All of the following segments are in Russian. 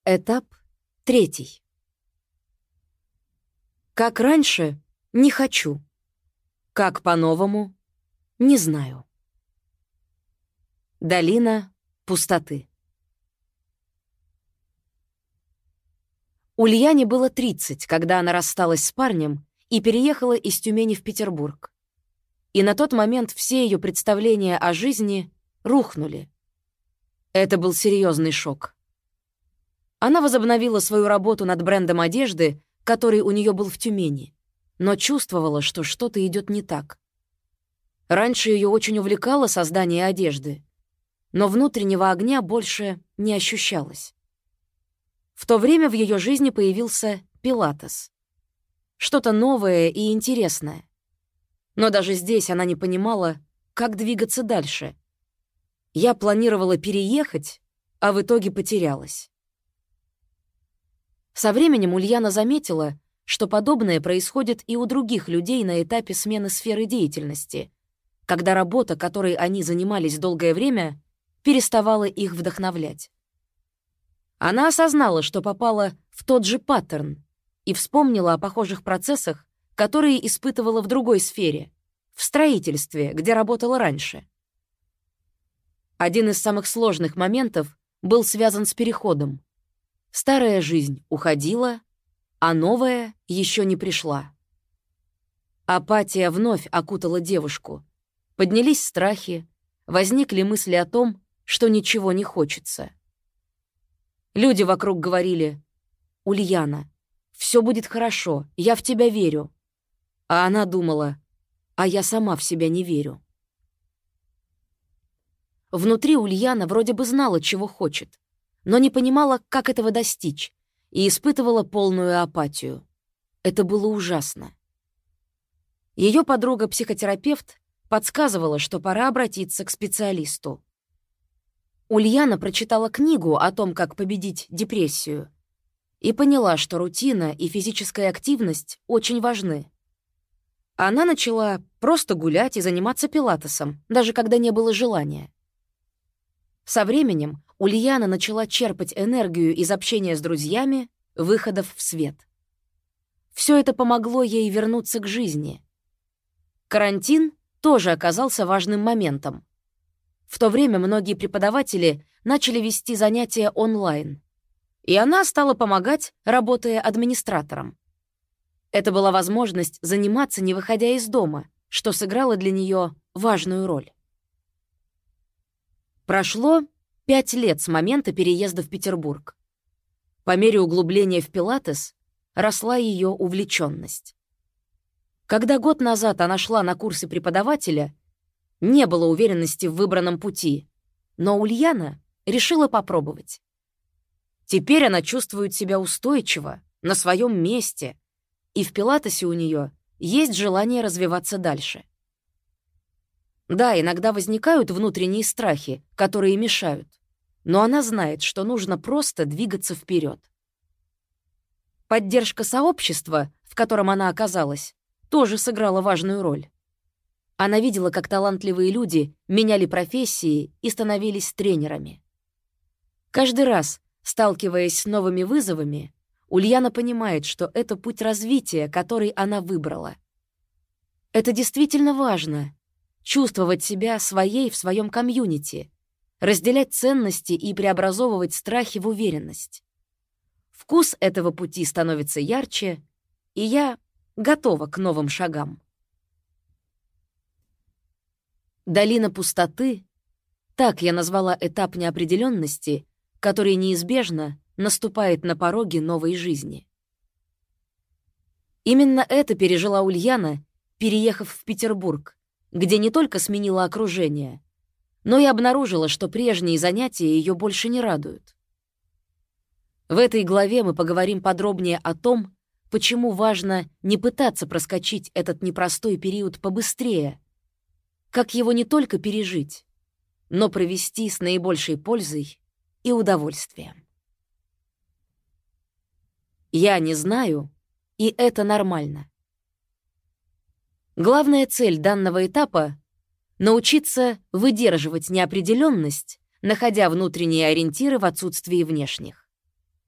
Этап 3. Как раньше — не хочу. Как по-новому — не знаю. Долина пустоты. Ульяне было 30, когда она рассталась с парнем и переехала из Тюмени в Петербург. И на тот момент все ее представления о жизни рухнули. Это был серьезный шок. Она возобновила свою работу над брендом одежды, который у нее был в Тюмени, но чувствовала, что что-то идет не так. Раньше ее очень увлекало создание одежды, но внутреннего огня больше не ощущалось. В то время в ее жизни появился пилатес. Что-то новое и интересное. Но даже здесь она не понимала, как двигаться дальше. Я планировала переехать, а в итоге потерялась. Со временем Ульяна заметила, что подобное происходит и у других людей на этапе смены сферы деятельности, когда работа, которой они занимались долгое время, переставала их вдохновлять. Она осознала, что попала в тот же паттерн, и вспомнила о похожих процессах, которые испытывала в другой сфере, в строительстве, где работала раньше. Один из самых сложных моментов был связан с переходом. Старая жизнь уходила, а новая еще не пришла. Апатия вновь окутала девушку. Поднялись страхи, возникли мысли о том, что ничего не хочется. Люди вокруг говорили: «Ульяна, все будет хорошо, я в тебя верю». А она думала: «А я сама в себя не верю». Внутри Ульяна вроде бы знала, чего хочет, но не понимала, как этого достичь, и испытывала полную апатию. Это было ужасно. Ее подруга-психотерапевт подсказывала, что пора обратиться к специалисту. Ульяна прочитала книгу о том, как победить депрессию, и поняла, что рутина и физическая активность очень важны. Она начала просто гулять и заниматься пилатесом, даже когда не было желания. Со временем Ульяна начала черпать энергию из общения с друзьями, выходов в свет. Все это помогло ей вернуться к жизни. Карантин тоже оказался важным моментом. В то время многие преподаватели начали вести занятия онлайн, и она стала помогать, работая администратором. Это была возможность заниматься, не выходя из дома, что сыграло для нее важную роль. Прошло 5 лет с момента переезда в Петербург. По мере углубления в пилатес росла ее увлеченность. Когда год назад она шла на курсы преподавателя, не было уверенности в выбранном пути, но Ульяна решила попробовать. Теперь она чувствует себя устойчиво, на своем месте, и в пилатесе у нее есть желание развиваться дальше. Да, иногда возникают внутренние страхи, которые мешают, но она знает, что нужно просто двигаться вперед. Поддержка сообщества, в котором она оказалась, тоже сыграла важную роль. Она видела, как талантливые люди меняли профессии и становились тренерами. Каждый раз, сталкиваясь с новыми вызовами, Ульяна понимает, что это путь развития, который она выбрала. Это действительно важно — чувствовать себя своей в своем комьюнити, разделять ценности и преобразовывать страхи в уверенность. Вкус этого пути становится ярче, и я готова к новым шагам. Долина пустоты — так я назвала этап неопределенности, который неизбежно наступает на пороге новой жизни. Именно это пережила Ульяна, переехав в Петербург, где не только сменила окружение, но и обнаружила, что прежние занятия ее больше не радуют. В этой главе мы поговорим подробнее о том, почему важно не пытаться проскочить этот непростой период побыстрее, как его не только пережить, но провести с наибольшей пользой и удовольствием. Я не знаю, и это нормально. Главная цель данного этапа — научиться выдерживать неопределенность, находя внутренние ориентиры в отсутствии внешних.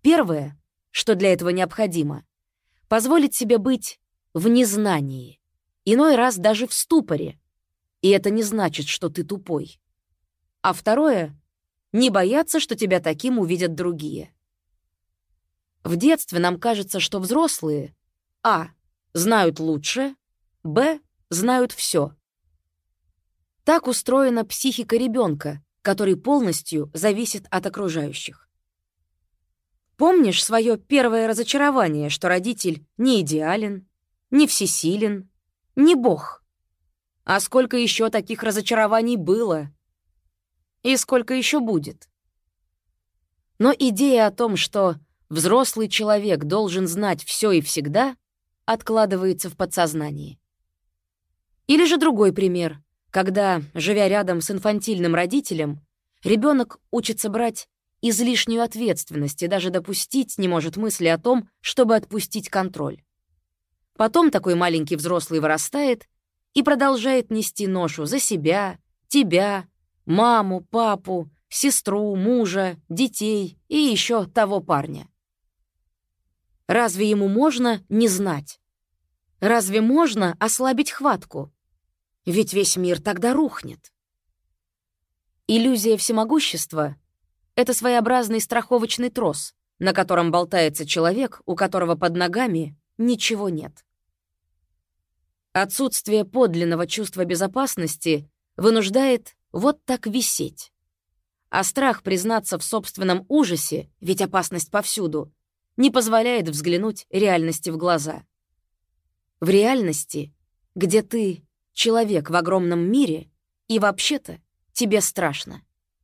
Первое, что для этого необходимо, позволить себе быть в незнании, иной раз даже в ступоре. И это не значит, что ты тупой. А второе — не бояться, что тебя таким увидят другие. В детстве нам кажется, что взрослые а. знают лучше, б. знают все. Так устроена психика ребенка, который полностью зависит от окружающих. Помнишь свое первое разочарование, что родитель не идеален, не всесилен, не Бог? А сколько еще таких разочарований было? И сколько еще будет? Но идея о том, что взрослый человек должен знать все и всегда, откладывается в подсознании. Или же другой пример, когда, живя рядом с инфантильным родителем, ребенок учится брать излишнюю ответственность и даже допустить не может мысли о том, чтобы отпустить контроль. Потом такой маленький взрослый вырастает и продолжает нести ношу за себя, тебя, маму, папу, сестру, мужа, детей и еще того парня. Разве ему можно не знать? Разве можно ослабить хватку? Ведь весь мир тогда рухнет. Иллюзия всемогущества — это своеобразный страховочный трос, на котором болтается человек, у которого под ногами ничего нет. Отсутствие подлинного чувства безопасности вынуждает вот так висеть. А страх признаться в собственном ужасе, ведь опасность повсюду, не позволяет взглянуть реальности в глаза. В реальности, где ты человек в огромном мире, и вообще-то тебе страшно.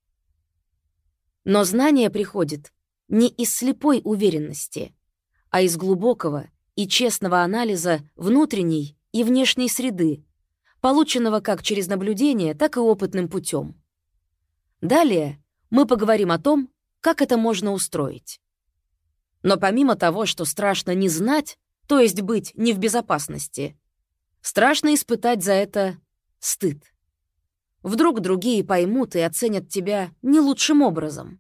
Но знание приходит не из слепой уверенности, а из глубокого и честного анализа внутренней и внешней среды, полученного как через наблюдение, так и опытным путем. Далее мы поговорим о том, как это можно устроить. Но помимо того, что страшно не знать, то есть быть не в безопасности, страшно испытать за это стыд. Вдруг другие поймут и оценят тебя не лучшим образом.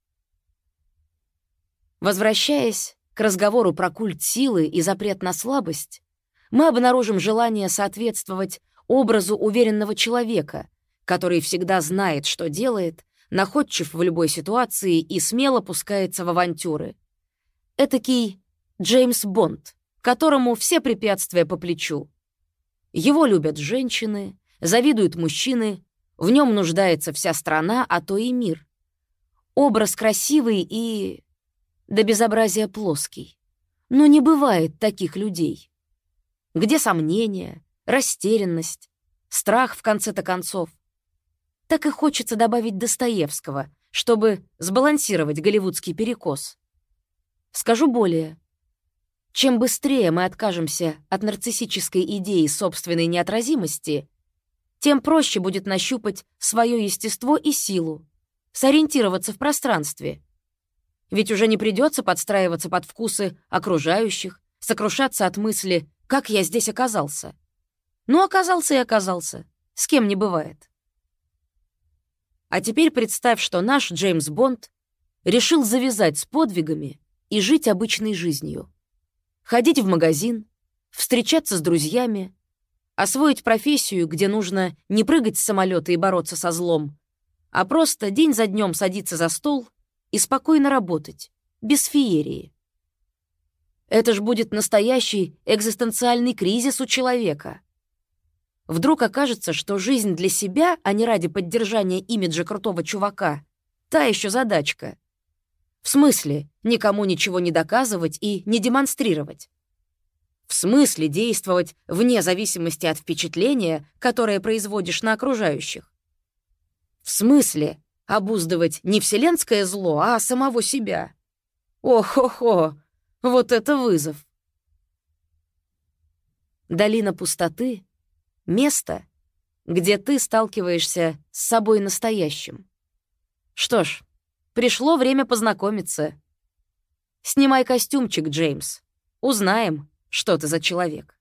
Возвращаясь к разговору про культ силы и запрет на слабость, мы обнаружим желание соответствовать образу уверенного человека, который всегда знает, что делает, находчив в любой ситуации и смело пускается в авантюры. Этакий Джеймс Бонд, которому все препятствия по плечу. Его любят женщины, завидуют мужчины, в нем нуждается вся страна, а то и мир. Образ красивый и до безобразия плоский. Но не бывает таких людей. Где сомнения, растерянность, страх в конце-то концов? Так и хочется добавить Достоевского, чтобы сбалансировать голливудский перекос. Скажу более. Чем быстрее мы откажемся от нарциссической идеи собственной неотразимости, тем проще будет нащупать свое естество и силу, сориентироваться в пространстве. Ведь уже не придется подстраиваться под вкусы окружающих, сокрушаться от мысли «как я здесь оказался?». Ну, оказался и оказался. С кем не бывает. А теперь представь, что наш Джеймс Бонд решил завязать с подвигами и жить обычной жизнью. Ходить в магазин, встречаться с друзьями, освоить профессию, где нужно не прыгать с самолета и бороться со злом, а просто день за днем садиться за стол и спокойно работать, без феерии. Это ж будет настоящий экзистенциальный кризис у человека. Вдруг окажется, что жизнь для себя, а не ради поддержания имиджа крутого чувака, та еще задачка. В смысле, никому ничего не доказывать и не демонстрировать? В смысле действовать вне зависимости от впечатления, которое производишь на окружающих? В смысле обуздывать не вселенское зло, а самого себя? Ох-хо-хо, вот это вызов! Долина пустоты — место, где ты сталкиваешься с собой настоящим. Что ж, пришло время познакомиться. Снимай костюмчик, Джеймс. Узнаем, что ты за человек.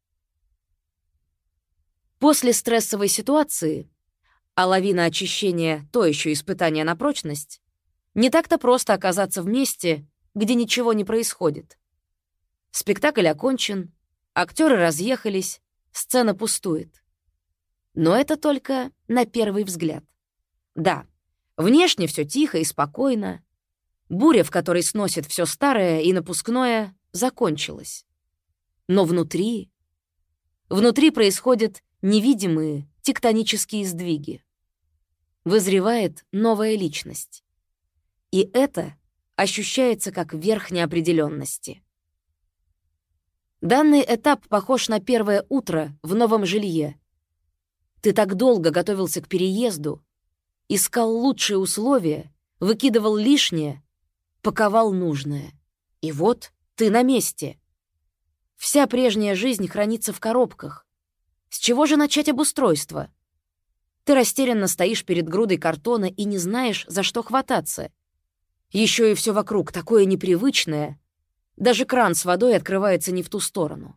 После стрессовой ситуации, а лавина очищения — то еще испытание на прочность, не так-то просто оказаться в месте, где ничего не происходит. Спектакль окончен, актеры разъехались, сцена пустует. Но это только на первый взгляд. Да, внешне все тихо и спокойно. Буря, в которой сносит все старое и напускное, закончилась. Но внутри происходят невидимые тектонические сдвиги. Вызревает новая личность. И это ощущается как верх неопределенности. Данный этап похож на первое утро в новом жилье. Ты так долго готовился к переезду, искал лучшие условия, выкидывал лишнее, паковал нужное. И вот ты на месте. Вся прежняя жизнь хранится в коробках. С чего же начать обустройство? Ты растерянно стоишь перед грудой картона и не знаешь, за что хвататься. Еще и все вокруг такое непривычное. Даже кран с водой открывается не в ту сторону.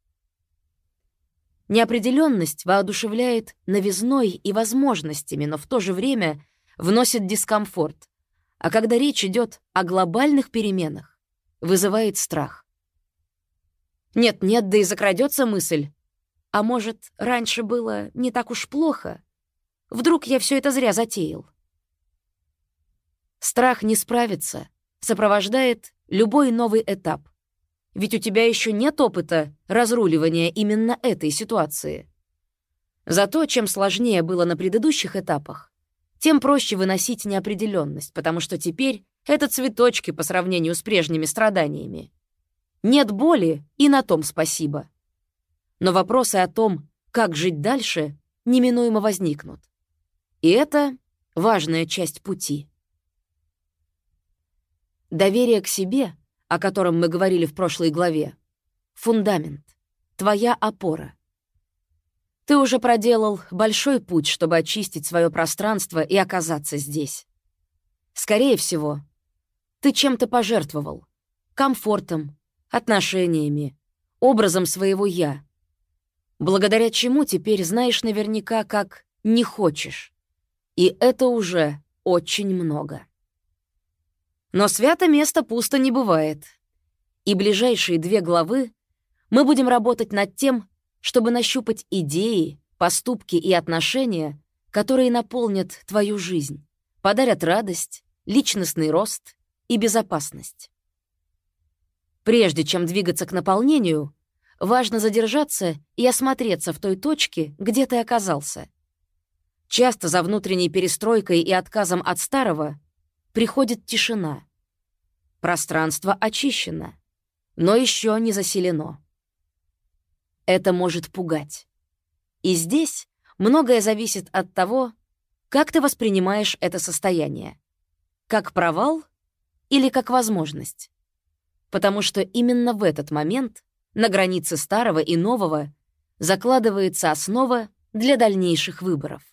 Неопределенность воодушевляет новизной и возможностями, но в то же время вносит дискомфорт. А когда речь идет о глобальных переменах, вызывает страх. Нет-нет, да и закрадется мысль. А может, раньше было не так уж плохо? Вдруг я все это зря затеял? Страх не справиться сопровождает любой новый этап. Ведь у тебя еще нет опыта разруливания именно этой ситуации. Зато чем сложнее было на предыдущих этапах, тем проще выносить неопределенность, потому что теперь это цветочки по сравнению с прежними страданиями. Нет боли, и на том спасибо. Но вопросы о том, как жить дальше, неминуемо возникнут. И это важная часть пути. Доверие к себе, о котором мы говорили в прошлой главе, фундамент, твоя опора. Ты уже проделал большой путь, чтобы очистить свое пространство и оказаться здесь. Скорее всего, ты чем-то пожертвовал. Комфортом, отношениями, образом своего «я», благодаря чему теперь знаешь наверняка, как не хочешь. И это уже очень много. Но свято место пусто не бывает. И ближайшие 2 главы мы будем работать над тем, чтобы нащупать идеи, поступки и отношения, которые наполнят твою жизнь, подарят радость, личностный рост и безопасность. Прежде чем двигаться к наполнению, важно задержаться и осмотреться в той точке, где ты оказался. Часто за внутренней перестройкой и отказом от старого приходит тишина. Пространство очищено, но еще не заселено. Это может пугать. И здесь многое зависит от того, как ты воспринимаешь это состояние. Как провал или как возможность. Потому что именно в этот момент, на границе старого и нового, закладывается основа для дальнейших выборов.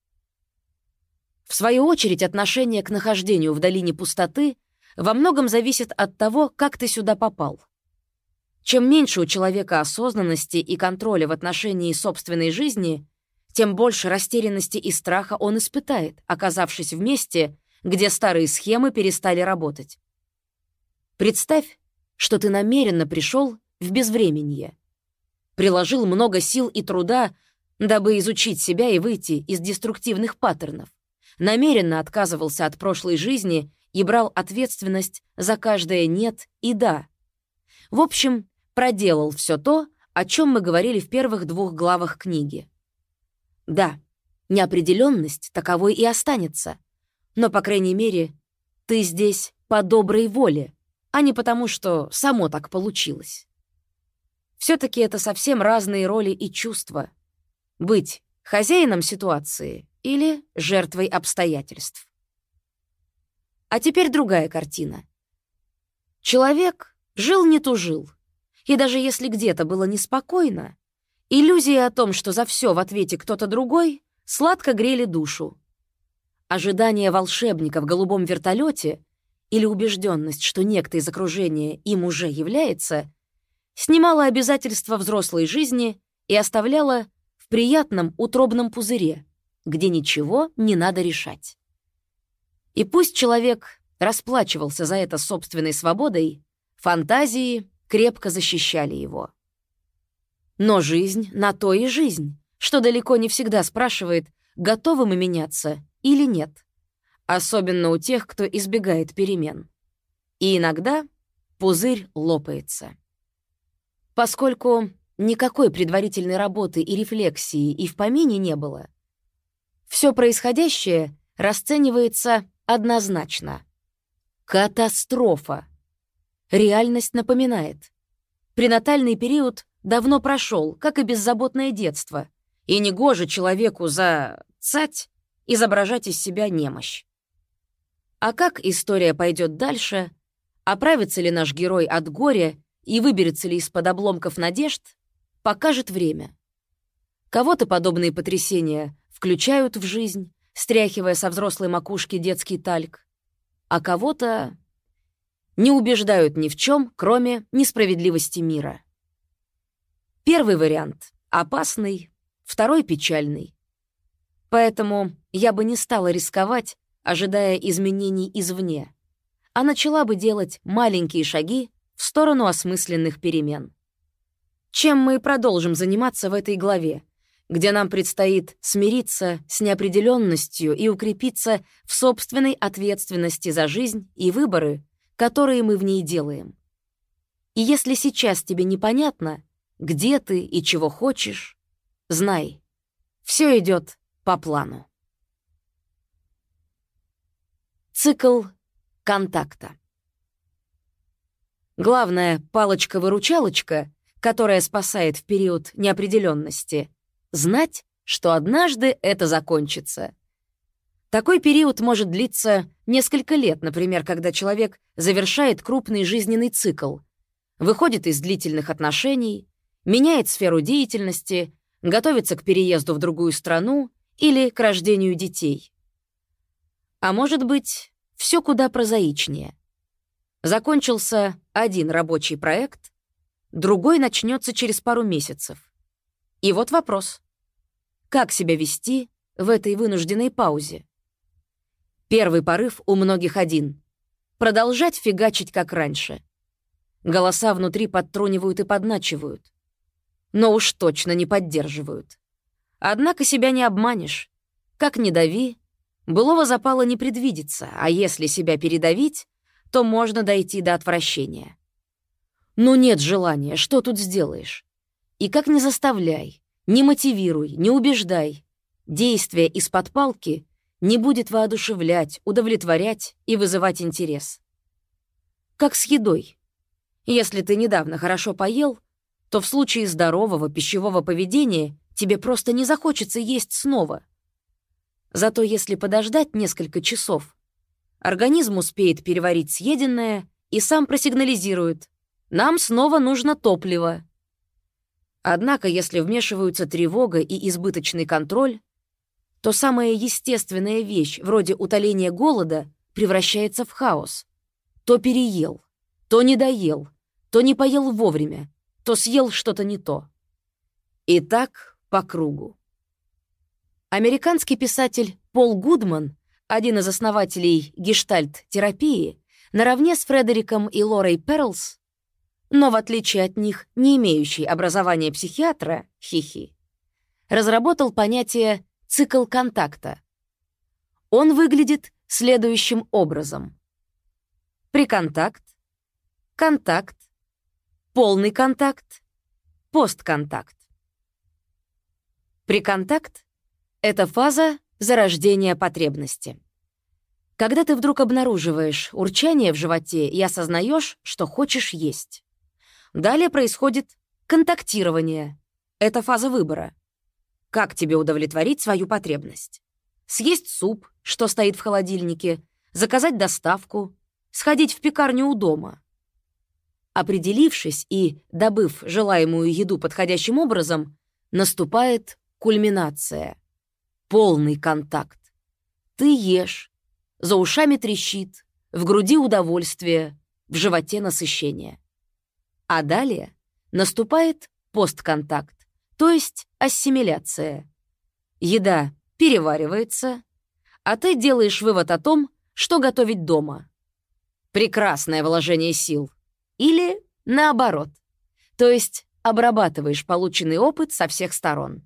В свою очередь, отношение к нахождению в долине пустоты во многом зависит от того, как ты сюда попал. Чем меньше у человека осознанности и контроля в отношении собственной жизни, тем больше растерянности и страха он испытает, оказавшись в месте, где старые схемы перестали работать. Представь, что ты намеренно пришел в безвременье, приложил много сил и труда, дабы изучить себя и выйти из деструктивных паттернов, намеренно отказывался от прошлой жизни и брал ответственность за каждое «нет» и «да». В общем, проделал все то, о чем мы говорили в первых 2 главах книги. Да, неопределенность таковой и останется, но, по крайней мере, ты здесь по доброй воле, а не потому, что само так получилось. Все-таки это совсем разные роли и чувства. Быть хозяином ситуации или жертвой обстоятельств. А теперь другая картина. Человек жил не тужил, и даже если где-то было неспокойно, иллюзии о том, что за все в ответе кто-то другой, сладко грели душу. Ожидание волшебника в голубом вертолете или убежденность, что некто из окружения им уже является, снимало обязательства взрослой жизни и оставляло в приятном утробном пузыре, где ничего не надо решать. И пусть человек расплачивался за это собственной свободой, фантазии крепко защищали его. Но жизнь на то и жизнь, что далеко не всегда спрашивает, готовы мы меняться или нет, особенно у тех, кто избегает перемен. И иногда пузырь лопается. Поскольку никакой предварительной работы и рефлексии и в помине не было, все происходящее расценивается однозначно. Катастрофа. Реальность напоминает. Пренатальный период давно прошел, как и беззаботное детство, и негоже человеку изображать из себя немощь. А как история пойдет дальше, оправится ли наш герой от горя и выберется ли из-под обломков надежд, покажет время. Кого-то подобные потрясения включают в жизнь, стряхивая со взрослой макушки детский тальк, а кого-то не убеждают ни в чем, кроме несправедливости мира. Первый вариант — опасный, второй — печальный. Поэтому я бы не стала рисковать, ожидая изменений извне, а начала бы делать маленькие шаги в сторону осмысленных перемен. Чем мы и продолжим заниматься в этой главе, где нам предстоит смириться с неопределенностью и укрепиться в собственной ответственности за жизнь и выборы, которые мы в ней делаем. И если сейчас тебе непонятно, где ты и чего хочешь, знай, все идет по плану. Цикл контакта. Главная палочка-выручалочка, которая спасает в период неопределенности — знать, что однажды это закончится. Такой период может длиться несколько лет, например, когда человек завершает крупный жизненный цикл, выходит из длительных отношений, меняет сферу деятельности, готовится к переезду в другую страну или к рождению детей. А может быть, все куда прозаичнее. Закончился один рабочий проект, другой начнется через пару месяцев. И вот вопрос. Как себя вести в этой вынужденной паузе? Первый порыв у многих один — продолжать фигачить, как раньше. Голоса внутри подтрунивают и подначивают. Но уж точно не поддерживают. Однако себя не обманешь. Как ни дави, былого запала не предвидится, а если себя передавить, то можно дойти до отвращения. Ну нет желания, что тут сделаешь? И как ни заставляй, не мотивируй, не убеждай, действие из-под палки не будет воодушевлять, удовлетворять и вызывать интерес. Как с едой. Если ты недавно хорошо поел, то в случае здорового пищевого поведения тебе просто не захочется есть снова. Зато если подождать несколько часов, организм успеет переварить съеденное и сам просигнализирует: «Нам снова нужно топливо». Однако, если вмешиваются тревога и избыточный контроль, то самая естественная вещь, вроде утоления голода, превращается в хаос. То переел, то не доел, то не поел вовремя, то съел что-то не то. И так по кругу. Американский писатель Пол Гудман, один из основателей гештальт-терапии, наравне с Фредериком и Лорой Перлс, но в отличие от них не имеющий образования психиатра, разработал понятие «цикл контакта». Он выглядит следующим образом. Преконтакт, контакт, полный контакт, постконтакт. Преконтакт — это фаза зарождения потребности. Когда ты вдруг обнаруживаешь урчание в животе и осознаешь, что хочешь есть. Далее происходит контактирование. Это фаза выбора. Как тебе удовлетворить свою потребность? Съесть суп, что стоит в холодильнике, заказать доставку, сходить в пекарню у дома. Определившись и добыв желаемую еду подходящим образом, наступает кульминация. Полный контакт. Ты ешь, за ушами трещит, в груди удовольствие, в животе насыщение. А далее наступает постконтакт, то есть ассимиляция. Еда переваривается, а ты делаешь вывод о том, что готовить дома. прекрасное вложение сил. Или наоборот. То есть обрабатываешь полученный опыт со всех сторон.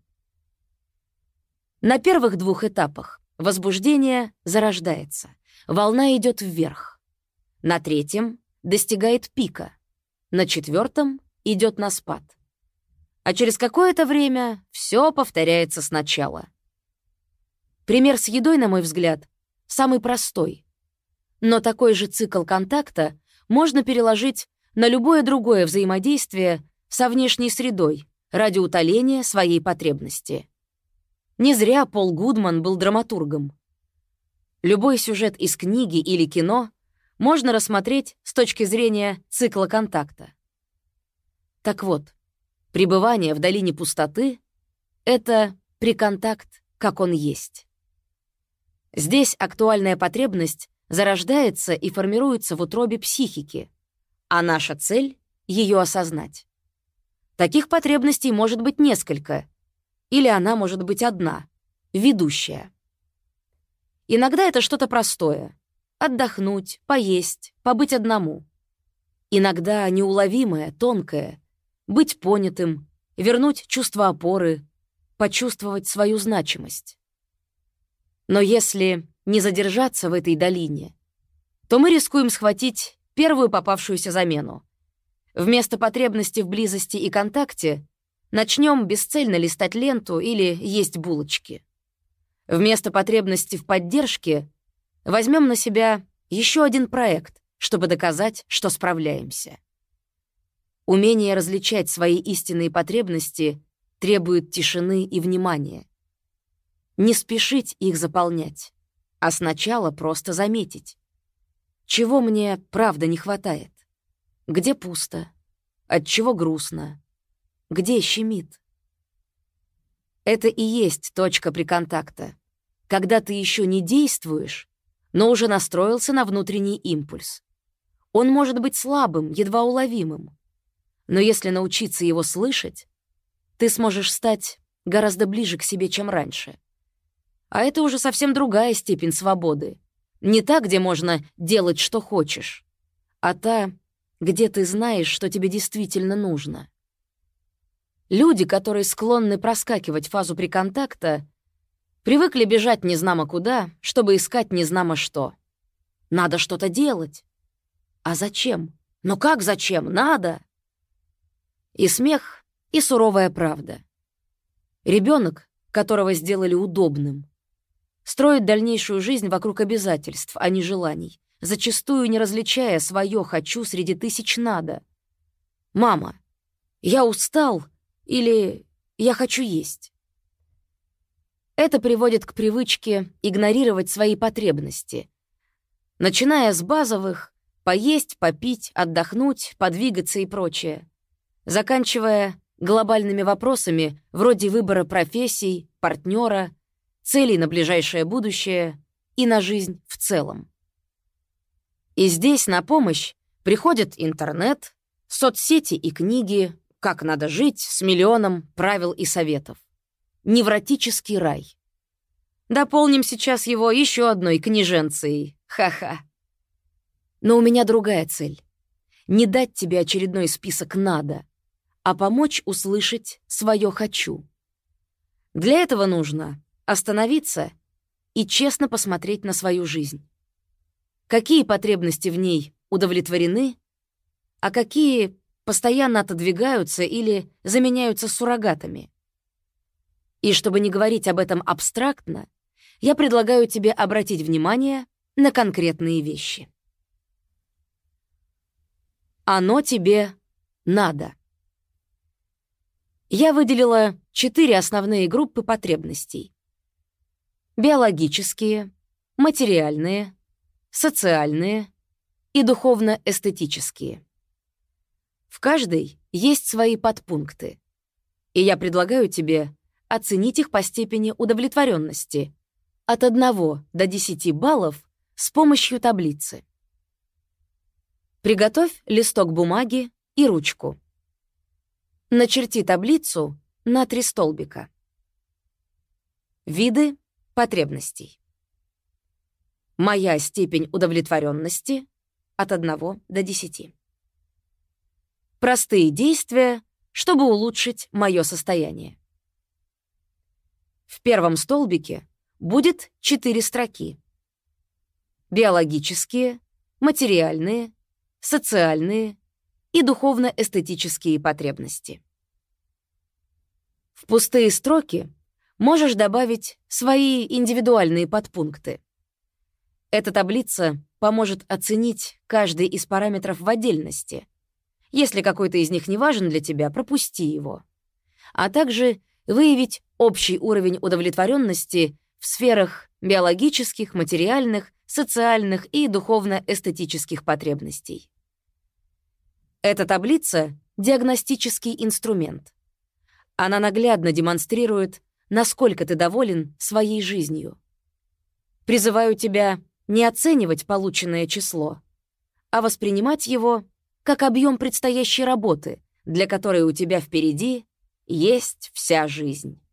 На первых 2 этапах возбуждение зарождается, волна идет вверх. На 3 достигает пика, на 4 идет на спад. А через какое-то время все повторяется сначала. Пример с едой, на мой взгляд, самый простой. Но такой же цикл контакта можно переложить на любое другое взаимодействие со внешней средой ради утоления своей потребности. Не зря Пол Гудман был драматургом. Любой сюжет из книги или кино можно рассмотреть с точки зрения цикла контакта. Так вот, пребывание в долине пустоты — это приконтакт, как он есть. Здесь актуальная потребность зарождается и формируется в утробе психики, а наша цель — ее осознать. Таких потребностей может быть несколько, или она может быть одна, ведущая. Иногда это что-то простое — отдохнуть, поесть, побыть одному. Иногда неуловимое, тонкое — быть понятым, вернуть чувство опоры, почувствовать свою значимость. Но если не задержаться в этой долине, то мы рискуем схватить первую попавшуюся замену. Вместо потребности в близости и контакте начнем бесцельно листать ленту или есть булочки. Вместо потребности в поддержке возьмем на себя еще один проект, чтобы доказать, что справляемся. Умение различать свои истинные потребности требует тишины и внимания. Не спешить их заполнять, а сначала просто заметить. Чего мне правда не хватает? Где пусто? От чего грустно? Где щемит? Это и есть точка приконтакта, когда ты еще не действуешь, но уже настроился на внутренний импульс. Он может быть слабым, едва уловимым. Но если научиться его слышать, ты сможешь стать гораздо ближе к себе, чем раньше. А это уже совсем другая степень свободы. Не та, где можно делать, что хочешь, а та, где ты знаешь, что тебе действительно нужно. Люди, которые склонны проскакивать фазу приконтакта, привыкли бежать незнамо куда, чтобы искать незнамо что. Надо что-то делать. А зачем? Ну как зачем? Надо. И смех, и суровая правда. Ребенок, которого сделали удобным, строит дальнейшую жизнь вокруг обязательств, а не желаний, зачастую не различая свое «хочу» среди тысяч «надо». «Мама, я устал» или «я хочу есть». Это приводит к привычке игнорировать свои потребности, начиная с базовых «поесть, попить, отдохнуть, подвигаться» и прочее, заканчивая глобальными вопросами вроде выбора профессий, партнера, целей на ближайшее будущее и на жизнь в целом. И здесь на помощь приходит интернет, соцсети и книги «Как надо жить» с миллионом правил и советов. Невротический рай. Дополним сейчас его еще одной книженцией. Ха-ха. Но у меня другая цель. Не дать тебе очередной список «надо», а помочь услышать свое «хочу». Для этого нужно остановиться и честно посмотреть на свою жизнь. Какие потребности в ней удовлетворены, а какие постоянно отодвигаются или заменяются суррогатами. И чтобы не говорить об этом абстрактно, я предлагаю тебе обратить внимание на конкретные вещи. Оно тебе надо. Я выделила 4 основные группы потребностей. Биологические, материальные, социальные и духовно-эстетические. В каждой есть свои подпункты, и я предлагаю тебе оценить их по степени удовлетворенности от 1 до 10 баллов с помощью таблицы. Приготовь листок бумаги и ручку. Начерти таблицу на 3 столбика. Виды потребностей. Моя степень удовлетворенности — от 1 до 10. Простые действия, чтобы улучшить мое состояние. В первом столбике будет 4 строки. Биологические, материальные, социальные и духовно-эстетические потребности. В пустые строки можешь добавить свои индивидуальные подпункты. Эта таблица поможет оценить каждый из параметров в отдельности. Если какой-то из них не важен для тебя, пропусти его. А также выявить общий уровень удовлетворенности в сферах биологических, материальных, социальных и духовно-эстетических потребностей. Эта таблица — диагностический инструмент. Она наглядно демонстрирует, насколько ты доволен своей жизнью. Призываю тебя не оценивать полученное число, а воспринимать его как объем предстоящей работы, для которой у тебя впереди есть вся жизнь.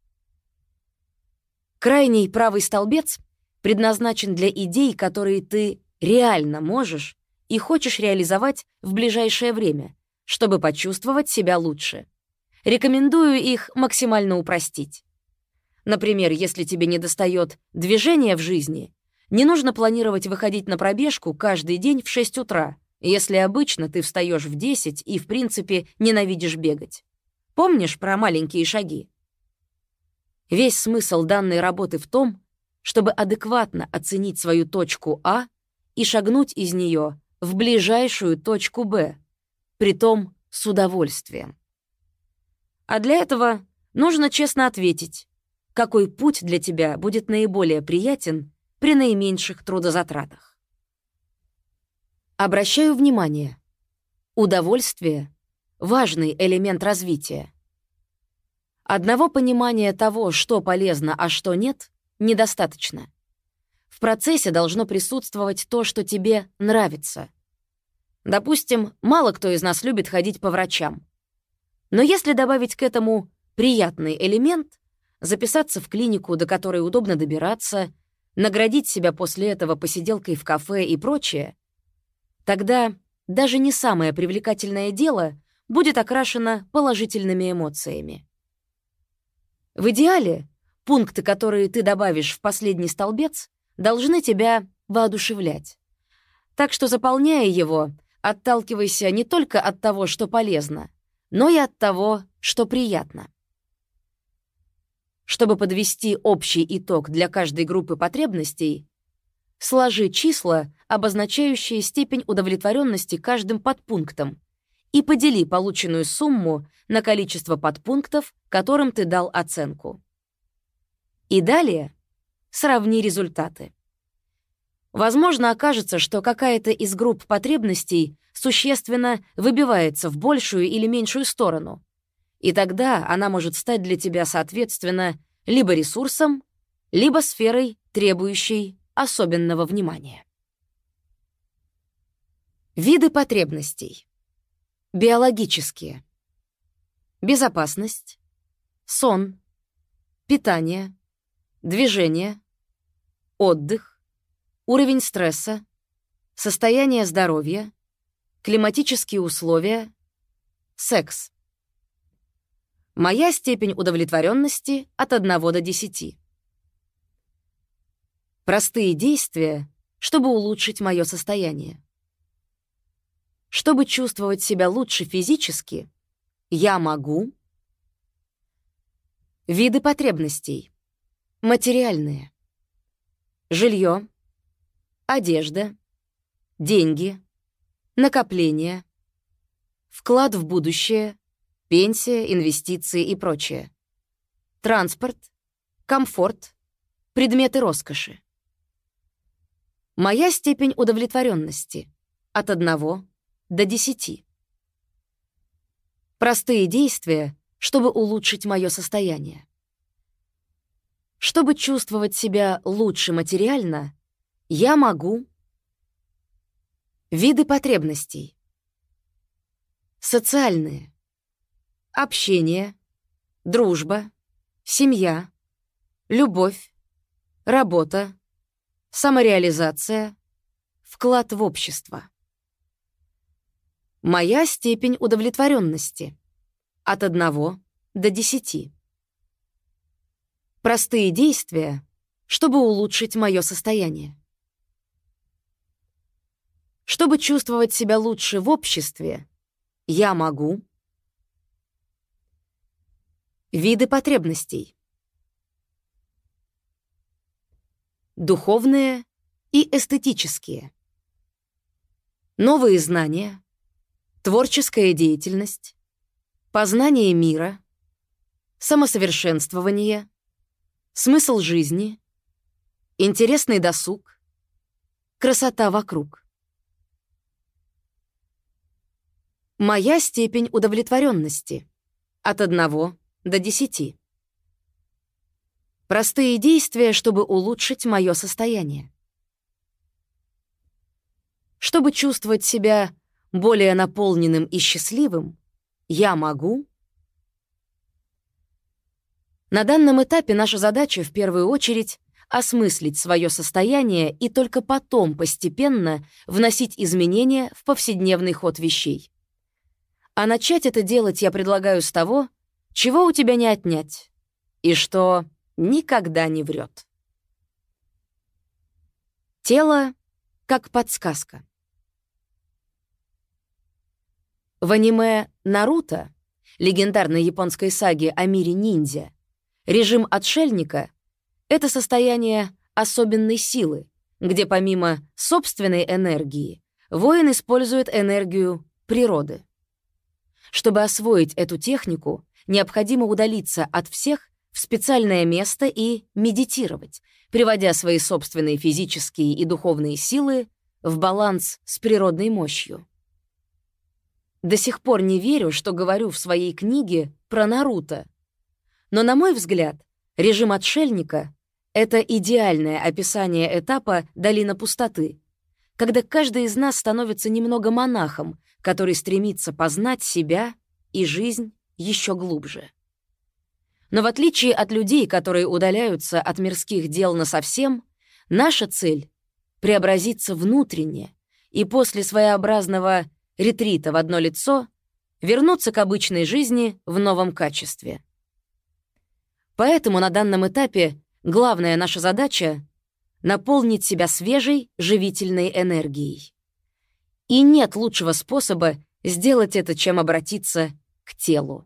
Крайний правый столбец предназначен для идей, которые ты реально можешь и хочешь реализовать в ближайшее время, чтобы почувствовать себя лучше. Рекомендую их максимально упростить. Например, если тебе недостает движения в жизни, не нужно планировать выходить на пробежку каждый день в 6 утра, если обычно ты встаешь в 10 и, в принципе, ненавидишь бегать. Помнишь про маленькие шаги? Весь смысл данной работы в том, чтобы адекватно оценить свою точку А и шагнуть из нее в ближайшую точку Б, притом с удовольствием. А для этого нужно честно ответить, какой путь для тебя будет наиболее приятен при наименьших трудозатратах. Обращаю внимание, удовольствие — важный элемент развития. Одного понимания того, что полезно, а что нет, недостаточно. В процессе должно присутствовать то, что тебе нравится. Допустим, мало кто из нас любит ходить по врачам. Но если добавить к этому приятный элемент, записаться в клинику, до которой удобно добираться, наградить себя после этого посиделкой в кафе и прочее, тогда даже не самое привлекательное дело будет окрашено положительными эмоциями. В идеале пункты, которые ты добавишь в последний столбец, должны тебя воодушевлять. Так что, заполняя его, отталкивайся не только от того, что полезно, но и от того, что приятно. Чтобы подвести общий итог для каждой группы потребностей, сложи числа, обозначающие степень удовлетворенности каждым подпунктом, и подели полученную сумму на количество подпунктов, которым ты дал оценку. И далее сравни результаты. Возможно, окажется, что какая-то из групп потребностей существенно выбивается в большую или меньшую сторону, и тогда она может стать для тебя, соответственно, либо ресурсом, либо сферой, требующей особенного внимания. Виды потребностей. Биологические. Безопасность, сон, питание, движение, отдых, уровень стресса, состояние здоровья, климатические условия, секс. Моя степень удовлетворенности от 1 до 10. Простые действия, чтобы улучшить мое состояние. Чтобы чувствовать себя лучше физически, я могу. Виды потребностей. Материальные. Жилье, одежда, деньги, накопления, вклад в будущее, пенсия, инвестиции и прочее. Транспорт, комфорт, предметы роскоши. Моя степень удовлетворенности от 1 до 10. Простые действия, чтобы улучшить мое состояние. Чтобы чувствовать себя лучше материально, я могу. Виды потребностей. Социальные. Общение, дружба, семья, любовь, работа, самореализация, вклад в общество. Моя степень удовлетворенности. От 1 до 10. Простые действия, чтобы улучшить мое состояние. Чтобы чувствовать себя лучше в обществе, я могу. Виды потребностей. Духовные и эстетические. Новые знания, творческая деятельность, познание мира, самосовершенствование, смысл жизни, интересный досуг, красота вокруг. Моя степень удовлетворенности. От 1 до 10. Простые действия, чтобы улучшить мое состояние. Чтобы чувствовать себя более наполненным и счастливым, я могу. На данном этапе наша задача в первую очередь осмыслить свое состояние и только потом постепенно вносить изменения в повседневный ход вещей. А начать это делать я предлагаю с того, чего у тебя не отнять, и что никогда не врет. Тело как подсказка. В аниме «Наруто», легендарной японской саге о мире ниндзя, режим отшельника — это состояние особенной силы, где помимо собственной энергии воин использует энергию природы. Чтобы освоить эту технику, необходимо удалиться от всех в специальное место и медитировать, приводя свои собственные физические и духовные силы в баланс с природной мощью. До сих пор не верю, что говорю в своей книге про Наруто. Но, на мой взгляд, режим отшельника — это идеальное описание этапа «Долина пустоты», когда каждый из нас становится немного монахом, который стремится познать себя и жизнь еще глубже. Но в отличие от людей, которые удаляются от мирских дел насовсем, наша цель — преобразиться внутренне и после своеобразного ретрита в одно лицо вернуться к обычной жизни в новом качестве. Поэтому на данном этапе главная наша задача — наполнить себя свежей, живительной энергией. И нет лучшего способа сделать это, чем обратиться к телу.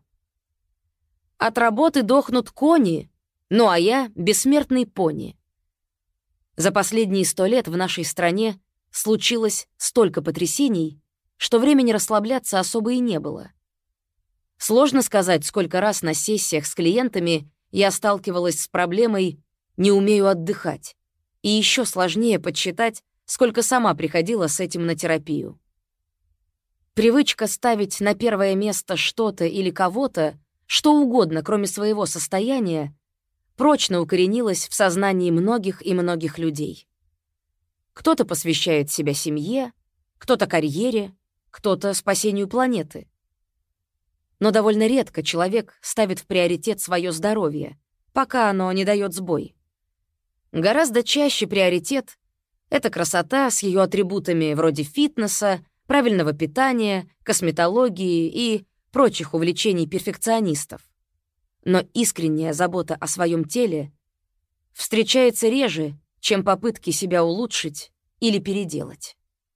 От работы дохнут кони, ну а я — бессмертный пони. За последние 100 лет в нашей стране случилось столько потрясений, что времени расслабляться особо и не было. Сложно сказать, сколько раз на сессиях с клиентами я сталкивалась с проблемой «не умею отдыхать», и еще сложнее подсчитать, сколько сама приходила с этим на терапию. Привычка ставить на первое место что-то или кого-то, что угодно, кроме своего состояния, прочно укоренилась в сознании многих и многих людей. Кто-то посвящает себя семье, кто-то карьере, кто-то спасению планеты. Но довольно редко человек ставит в приоритет свое здоровье, пока оно не дает сбой. Гораздо чаще приоритет — это красота с ее атрибутами вроде фитнеса, правильного питания, косметологии и прочих увлечений перфекционистов. Но искренняя забота о своем теле встречается реже, чем попытки себя улучшить или переделать.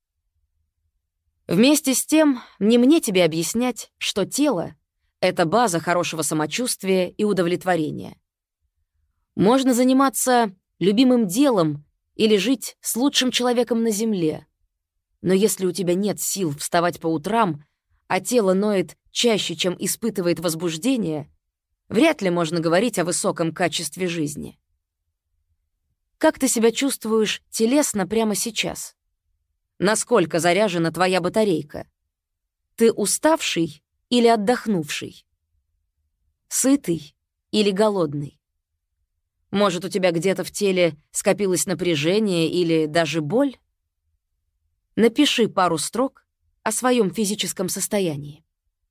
Вместе с тем, не мне тебе объяснять, что тело — это база хорошего самочувствия и удовлетворения. Можно заниматься любимым делом или жить с лучшим человеком на земле. Но если у тебя нет сил вставать по утрам, а тело ноет чаще, чем испытывает возбуждение, вряд ли можно говорить о высоком качестве жизни. Как ты себя чувствуешь телесно прямо сейчас? Насколько заряжена твоя батарейка? Ты уставший или отдохнувший? Сытый или голодный? Может, у тебя где-то в теле скопилось напряжение или даже боль? Напиши пару строк о своем физическом состоянии.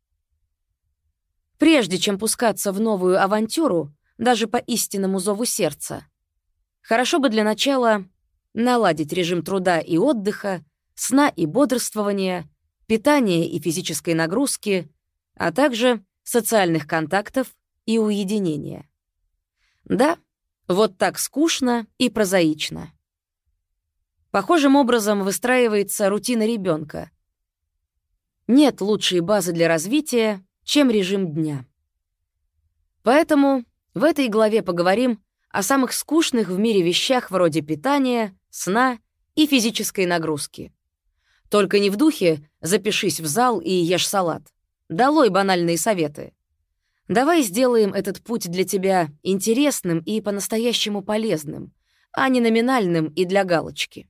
Прежде чем пускаться в новую авантюру, даже по истинному зову сердца, хорошо бы для начала наладить режим труда и отдыха, сна и бодрствования, питания и физической нагрузки, а также социальных контактов и уединения. Да, вот так скучно и прозаично. Похожим образом выстраивается рутина ребенка. Нет лучшей базы для развития, чем режим дня. Поэтому в этой главе поговорим о самых скучных в мире вещах вроде питания, сна и физической нагрузки. Только не в духе «запишись в зал и ешь салат». Долой банальные советы. Давай сделаем этот путь для тебя интересным и по-настоящему полезным, а не номинальным и для галочки.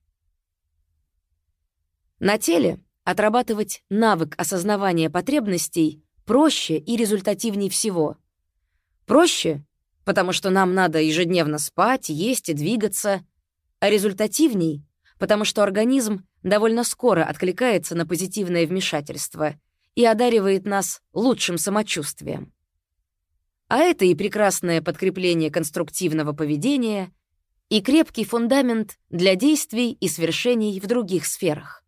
На теле отрабатывать навык осознавания потребностей проще и результативнее всего. Проще, потому что нам надо ежедневно спать, есть и двигаться, а результативней, потому что организм довольно скоро откликается на позитивное вмешательство и одаривает нас лучшим самочувствием. А это и прекрасное подкрепление конструктивного поведения, и крепкий фундамент для действий и свершений в других сферах.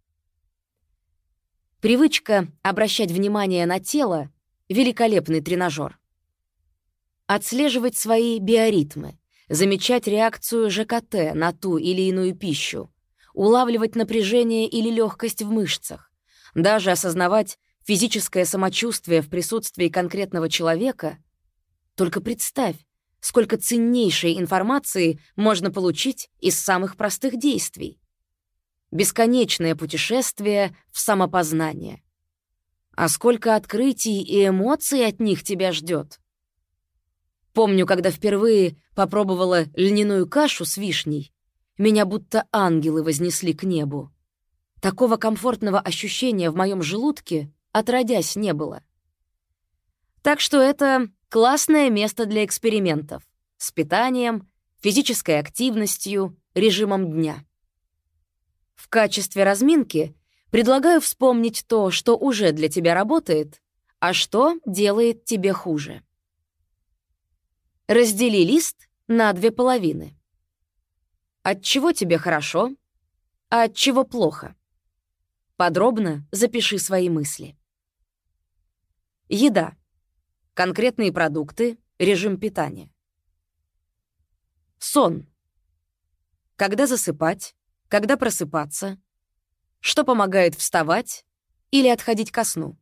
Привычка обращать внимание на тело — великолепный тренажер. Отслеживать свои биоритмы, замечать реакцию ЖКТ на ту или иную пищу, улавливать напряжение или легкость в мышцах, даже осознавать физическое самочувствие в присутствии конкретного человека. Только представь, сколько ценнейшей информации можно получить из самых простых действий. Бесконечное путешествие в самопознание. А сколько открытий и эмоций от них тебя ждет. Помню, когда впервые попробовала льняную кашу с вишней, меня будто ангелы вознесли к небу. Такого комфортного ощущения в моем желудке отродясь не было. Так что это классное место для экспериментов с питанием, физической активностью, режимом дня. В качестве разминки предлагаю вспомнить то, что уже для тебя работает, а что делает тебе хуже. Раздели лист на 2 половины. От чего тебе хорошо, а от чего плохо? Подробно запиши свои мысли. Еда. Конкретные продукты, режим питания. Сон. Когда засыпать, когда просыпаться, что помогает вставать или отходить ко сну.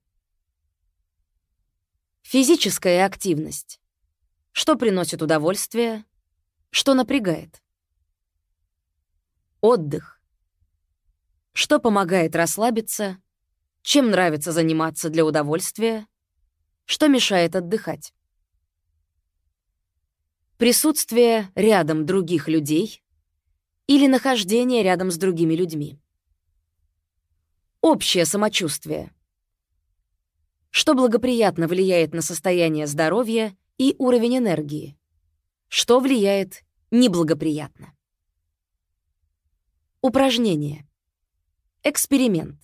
Физическая активность. Что приносит удовольствие, что напрягает. Отдых. Что помогает расслабиться, чем нравится заниматься для удовольствия, что мешает отдыхать. Присутствие рядом других людей или нахождение рядом с другими людьми. Общее самочувствие. Что благоприятно влияет на состояние здоровья и уровень энергии. Что влияет неблагоприятно. Упражнение. Эксперимент.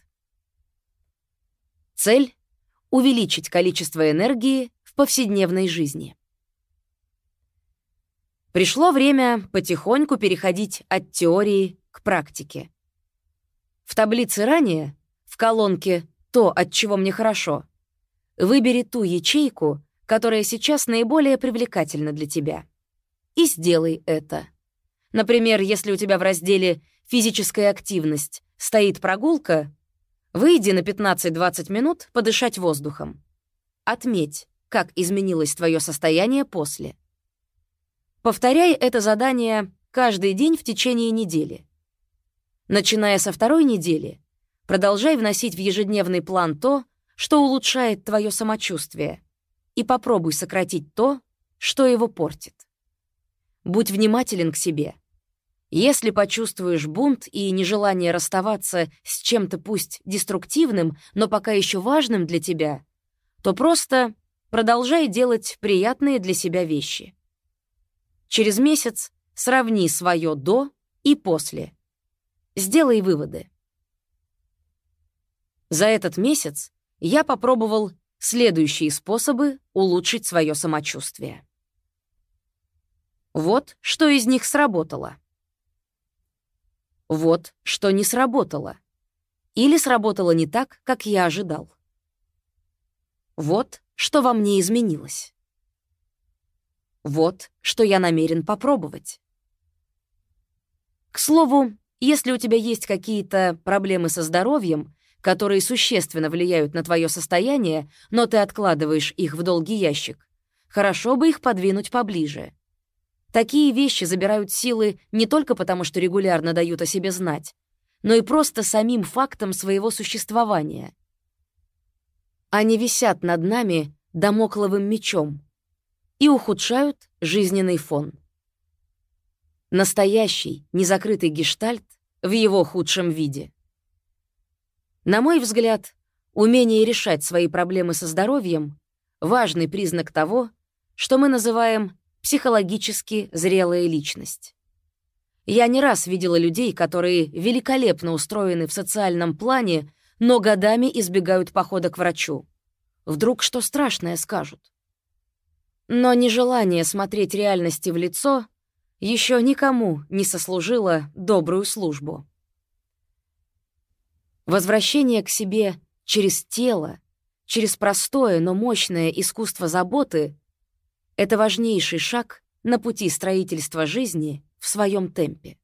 Цель — увеличить количество энергии в повседневной жизни. Пришло время потихоньку переходить от теории к практике. В таблице ранее, в колонке «То, от чего мне хорошо», выбери ту ячейку, которая сейчас наиболее привлекательна для тебя. И сделай это. Например, если у тебя в разделе «Физическая активность» стоит прогулка, выйди на 15-20 минут подышать воздухом. Отметь, как изменилось твое состояние после. Повторяй это задание каждый день в течение недели. Начиная со 2-й недели, продолжай вносить в ежедневный план то, что улучшает твое самочувствие, и попробуй сократить то, что его портит. Будь внимателен к себе. Если почувствуешь бунт и нежелание расставаться с чем-то пусть деструктивным, но пока еще важным для тебя, то просто продолжай делать приятные для себя вещи. Через месяц сравни свое «до» и «после». Сделай выводы. За этот месяц я попробовал следующие способы улучшить свое самочувствие. Вот что из них сработало. Вот что не сработало. или сработало не так, как я ожидал. Вот что во мне изменилось. Вот что я намерен попробовать. К слову, если у тебя есть какие-то проблемы со здоровьем, которые существенно влияют на твое состояние, но ты откладываешь их в долгий ящик, хорошо бы их подвинуть поближе. Такие вещи забирают силы не только потому, что регулярно дают о себе знать, но и просто самим фактом своего существования. Они висят над нами дамокловым мечом и ухудшают жизненный фон. Настоящий, незакрытый гештальт в его худшем виде. На мой взгляд, умение решать свои проблемы со здоровьем — важный признак того, что мы называем психологически зрелая личность. Я не раз видела людей, которые великолепно устроены в социальном плане, но годами избегают похода к врачу. Вдруг что страшное скажут. Но нежелание смотреть реальности в лицо еще никому не сослужило добрую службу. Возвращение к себе через тело, через простое, но мощное искусство заботы — это важнейший шаг на пути строительства жизни в своем темпе.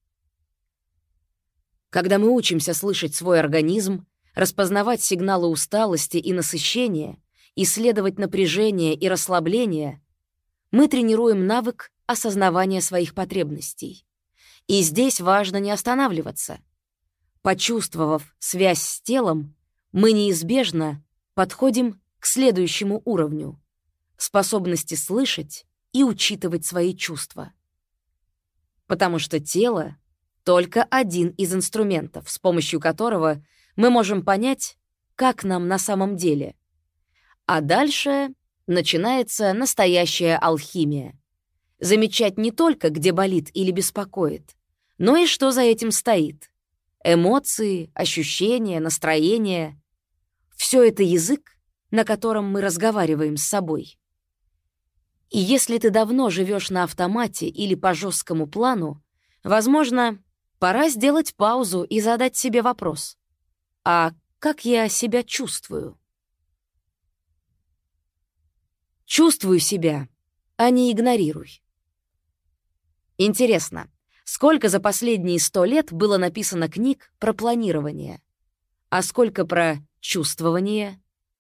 Когда мы учимся слышать свой организм, распознавать сигналы усталости и насыщения, исследовать напряжение и расслабление, мы тренируем навык осознавания своих потребностей. И здесь важно не останавливаться. Почувствовав связь с телом, мы неизбежно подходим к следующему уровню — способности слышать и учитывать свои чувства. Потому что тело — только один из инструментов, с помощью которого мы можем понять, как нам на самом деле. А дальше начинается настоящая алхимия. Замечать не только, где болит или беспокоит, но и что за этим стоит. Эмоции, ощущения, настроение — все это язык, на котором мы разговариваем с собой. И если ты давно живешь на автомате или по жесткому плану, возможно, пора сделать паузу и задать себе вопрос: а как я себя чувствую? Чувствуй себя, а не игнорируй. Интересно, сколько за последние 100 лет было написано книг про планирование? А сколько про чувствование?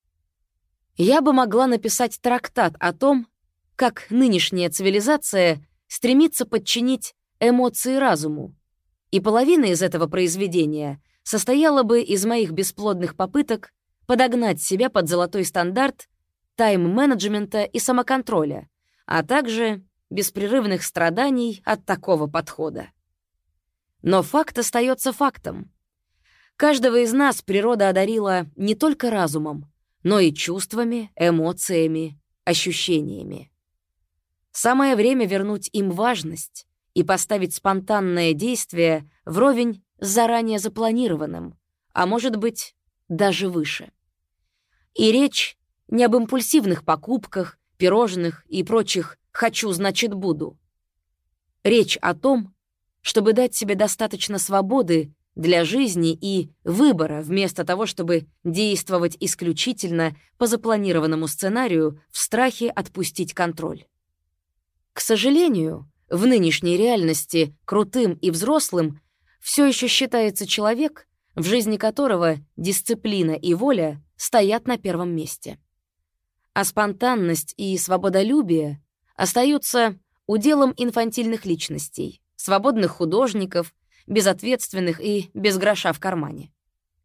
Я бы могла написать трактат о том, как нынешняя цивилизация стремится подчинить эмоции разуму, и половина из этого произведения состояла бы из моих бесплодных попыток подогнать себя под золотой стандарт тайм-менеджмента и самоконтроля, а также беспрерывных страданий от такого подхода. Но факт остается фактом. Каждого из нас природа одарила не только разумом, но и чувствами, эмоциями, ощущениями. Самое время вернуть им важность и поставить спонтанное действие вровень с заранее запланированным, а может быть, даже выше. И речь не об импульсивных покупках, пирожных и прочих «хочу, значит, буду». Речь о том, чтобы дать себе достаточно свободы для жизни и выбора, вместо того, чтобы действовать исключительно по запланированному сценарию в страхе отпустить контроль. К сожалению, в нынешней реальности крутым и взрослым все еще считается человек, в жизни которого дисциплина и воля стоят на первом месте. А спонтанность и свободолюбие остаются уделом инфантильных личностей, свободных художников, безответственных и без гроша в кармане.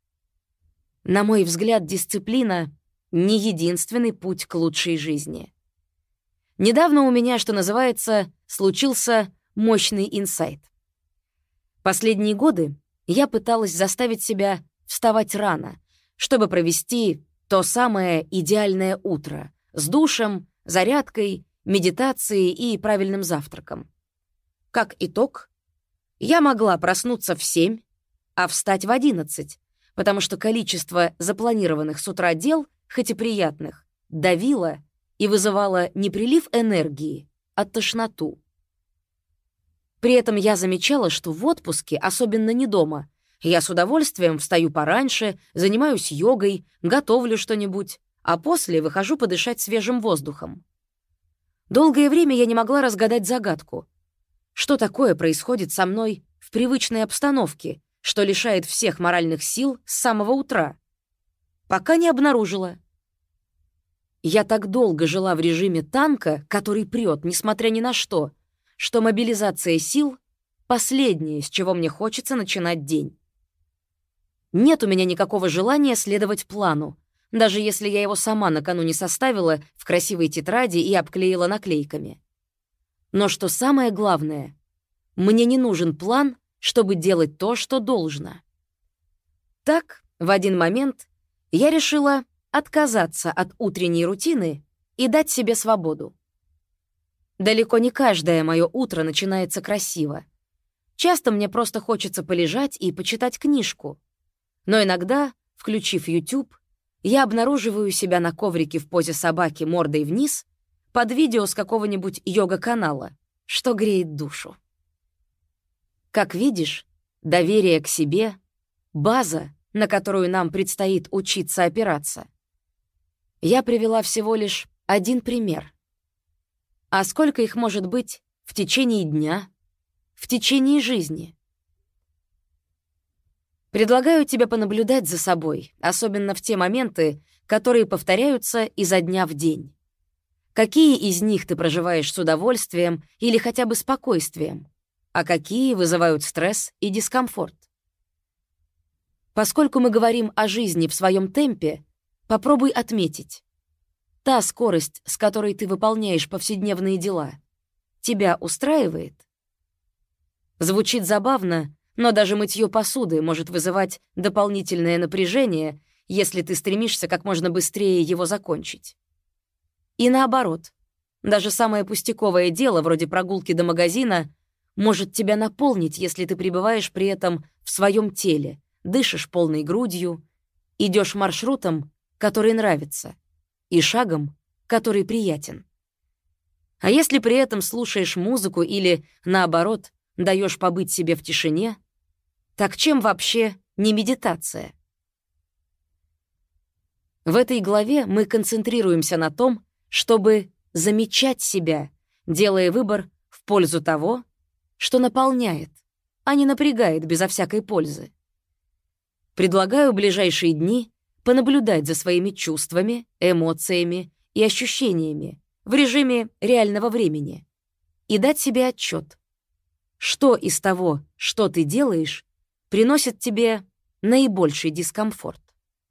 На мой взгляд, дисциплина — не единственный путь к лучшей жизни. Недавно у меня, что называется, случился мощный инсайт. Последние годы я пыталась заставить себя вставать рано, чтобы провести то самое идеальное утро с душем, зарядкой, медитацией и правильным завтраком. Как итог, я могла проснуться в 7, а встать в 11, потому что количество запланированных с утра дел, хоть и приятных, давило и вызывало не прилив энергии, а тошноту. При этом я замечала, что в отпуске, особенно не дома, Я с удовольствием встаю пораньше, занимаюсь йогой, готовлю что-нибудь, а после выхожу подышать свежим воздухом. Долгое время я не могла разгадать загадку. Что такое происходит со мной в привычной обстановке, что лишает всех моральных сил с самого утра? Пока не обнаружила. Я так долго жила в режиме танка, который прет, несмотря ни на что мобилизация сил — последнее, с чего мне хочется начинать день. Нет у меня никакого желания следовать плану, даже если я его сама накануне составила в красивой тетради и обклеила наклейками. Но что самое главное, мне не нужен план, чтобы делать то, что должно. Так, в один момент я решила отказаться от утренней рутины и дать себе свободу. Далеко не каждое мое утро начинается красиво. Часто мне просто хочется полежать и почитать книжку. Но иногда, включив YouTube, я обнаруживаю себя на коврике в позе собаки мордой вниз под видео с какого-нибудь йога-канала, что греет душу. Как видишь, доверие к себе — база, на которую нам предстоит учиться опираться. Я привела всего лишь один пример. А сколько их может быть в течение дня, в течение жизни? Предлагаю тебе понаблюдать за собой, особенно в те моменты, которые повторяются изо дня в день. Какие из них ты проживаешь с удовольствием или хотя бы спокойствием, а какие вызывают стресс и дискомфорт? Поскольку мы говорим о жизни в своем темпе, попробуй отметить. Та скорость, с которой ты выполняешь повседневные дела, тебя устраивает? Звучит забавно, но даже мытье посуды может вызывать дополнительное напряжение, если ты стремишься как можно быстрее его закончить. И наоборот, даже самое пустяковое дело, вроде прогулки до магазина, может тебя наполнить, если ты пребываешь при этом в своем теле, дышишь полной грудью, идешь маршрутом, который нравится, и шагом, который приятен. А если при этом слушаешь музыку или, наоборот, даешь побыть себе в тишине, так чем вообще не медитация? В этой главе мы концентрируемся на том, чтобы замечать себя, делая выбор в пользу того, что наполняет, а не напрягает безо всякой пользы. Предлагаю в ближайшие дни понаблюдать за своими чувствами, эмоциями и ощущениями в режиме реального времени и дать себе отчет, что из того, что ты делаешь, приносит тебе наибольший дискомфорт.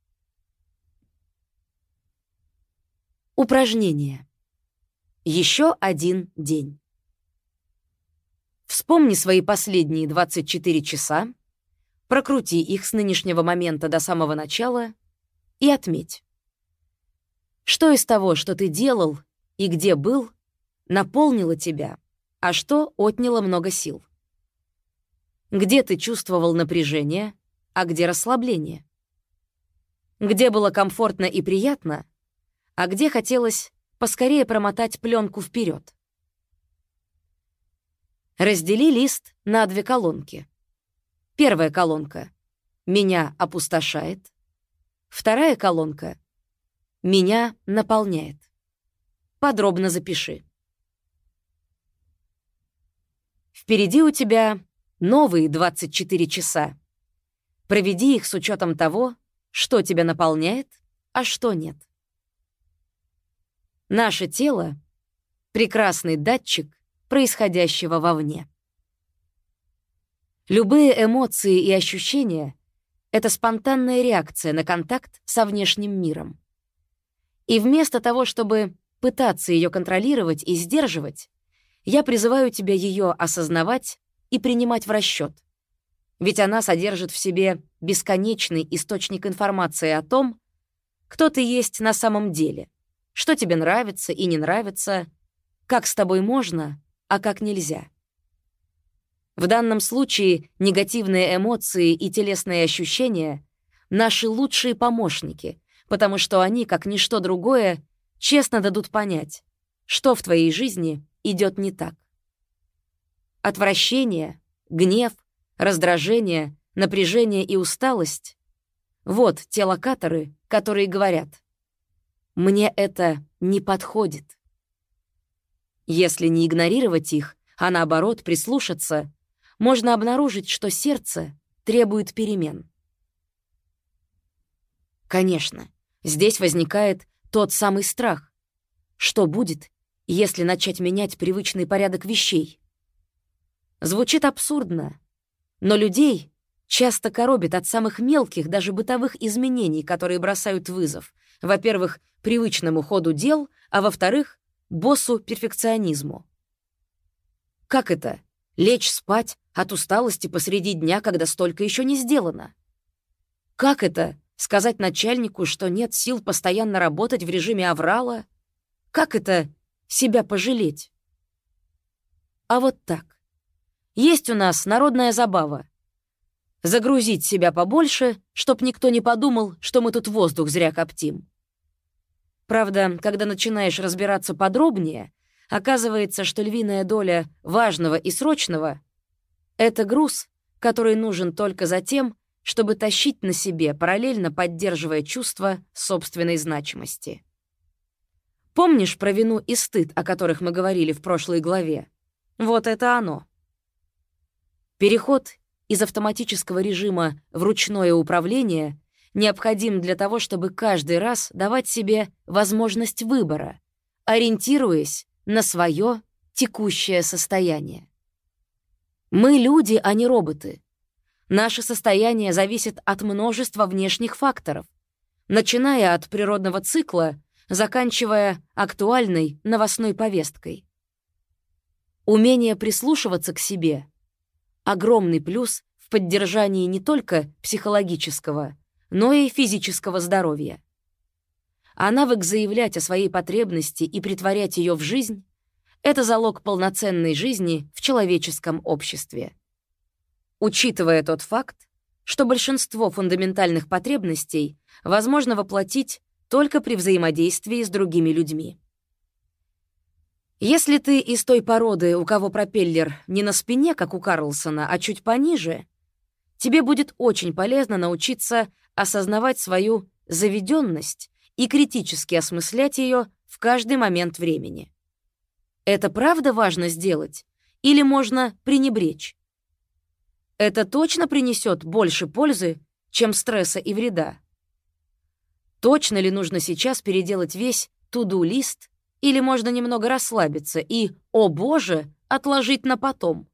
Упражнение. Еще один день. Вспомни свои последние 24 часа, прокрути их с нынешнего момента до самого начала и отметь. Что из того, что ты делал и где был, наполнило тебя, а что отняло много сил? Где ты чувствовал напряжение, а где расслабление? Где было комфортно и приятно, а где хотелось поскорее промотать пленку вперед? Раздели лист на 2 колонки. Первая колонка — «Меня опустошает». Вторая колонка — «Меня наполняет». Подробно запиши. Впереди у тебя новые 24 часа. Проведи их с учетом того, что тебя наполняет, а что нет. Наше тело — прекрасный датчик происходящего вовне. Любые эмоции и ощущения — это спонтанная реакция на контакт со внешним миром. И вместо того, чтобы пытаться ее контролировать и сдерживать, я призываю тебя ее осознавать и принимать в расчет. Ведь она содержит в себе бесконечный источник информации о том, кто ты есть на самом деле, что тебе нравится и не нравится, как с тобой можно, а как нельзя. В данном случае негативные эмоции и телесные ощущения — наши лучшие помощники, потому что они, как ничто другое, честно дадут понять, что в твоей жизни идет не так. Отвращение, гнев, раздражение, напряжение и усталость — вот те локаторы, которые говорят: «Мне это не подходит». Если не игнорировать их, а наоборот прислушаться, можно обнаружить, что сердце требует перемен. Конечно, здесь возникает тот самый страх. Что будет, если начать менять привычный порядок вещей? Звучит абсурдно, но людей часто коробит от самых мелких, даже бытовых изменений, которые бросают вызов, во-первых, привычному ходу дел, а во-вторых, боссу-перфекционизму. Как это — лечь спать от усталости посреди дня, когда столько еще не сделано? Как это — сказать начальнику, что нет сил постоянно работать в режиме аврала? Как это — себя пожалеть? А вот так. Есть у нас народная забава — загрузить себя побольше, чтоб никто не подумал, что мы тут воздух зря коптим. Правда, когда начинаешь разбираться подробнее, оказывается, что львиная доля важного и срочного — это груз, который нужен только за тем, чтобы тащить на себе, параллельно поддерживая чувство собственной значимости. Помнишь про вину и стыд, о которых мы говорили в прошлой главе? Вот это оно. Переход из автоматического режима в ручное управление необходим для того, чтобы каждый раз давать себе возможность выбора, ориентируясь на свое текущее состояние. Мы люди, а не роботы. Наше состояние зависит от множества внешних факторов, начиная от природного цикла, заканчивая актуальной новостной повесткой. Умение прислушиваться к себе — огромный плюс в поддержании не только психологического, но и физического здоровья. А навык заявлять о своей потребности и претворять ее в жизнь — это залог полноценной жизни в человеческом обществе. Учитывая тот факт, что большинство фундаментальных потребностей возможно воплотить только при взаимодействии с другими людьми. Если ты из той породы, у кого пропеллер не на спине, как у Карлсона, а чуть пониже, тебе будет очень полезно научиться осознавать свою заведенность и критически осмыслять ее в каждый момент времени. Это правда важно сделать или можно пренебречь? Это точно принесет больше пользы, чем стресса и вреда? Точно ли нужно сейчас переделать весь to-do-лист, или можно немного расслабиться и, о боже, отложить на потом?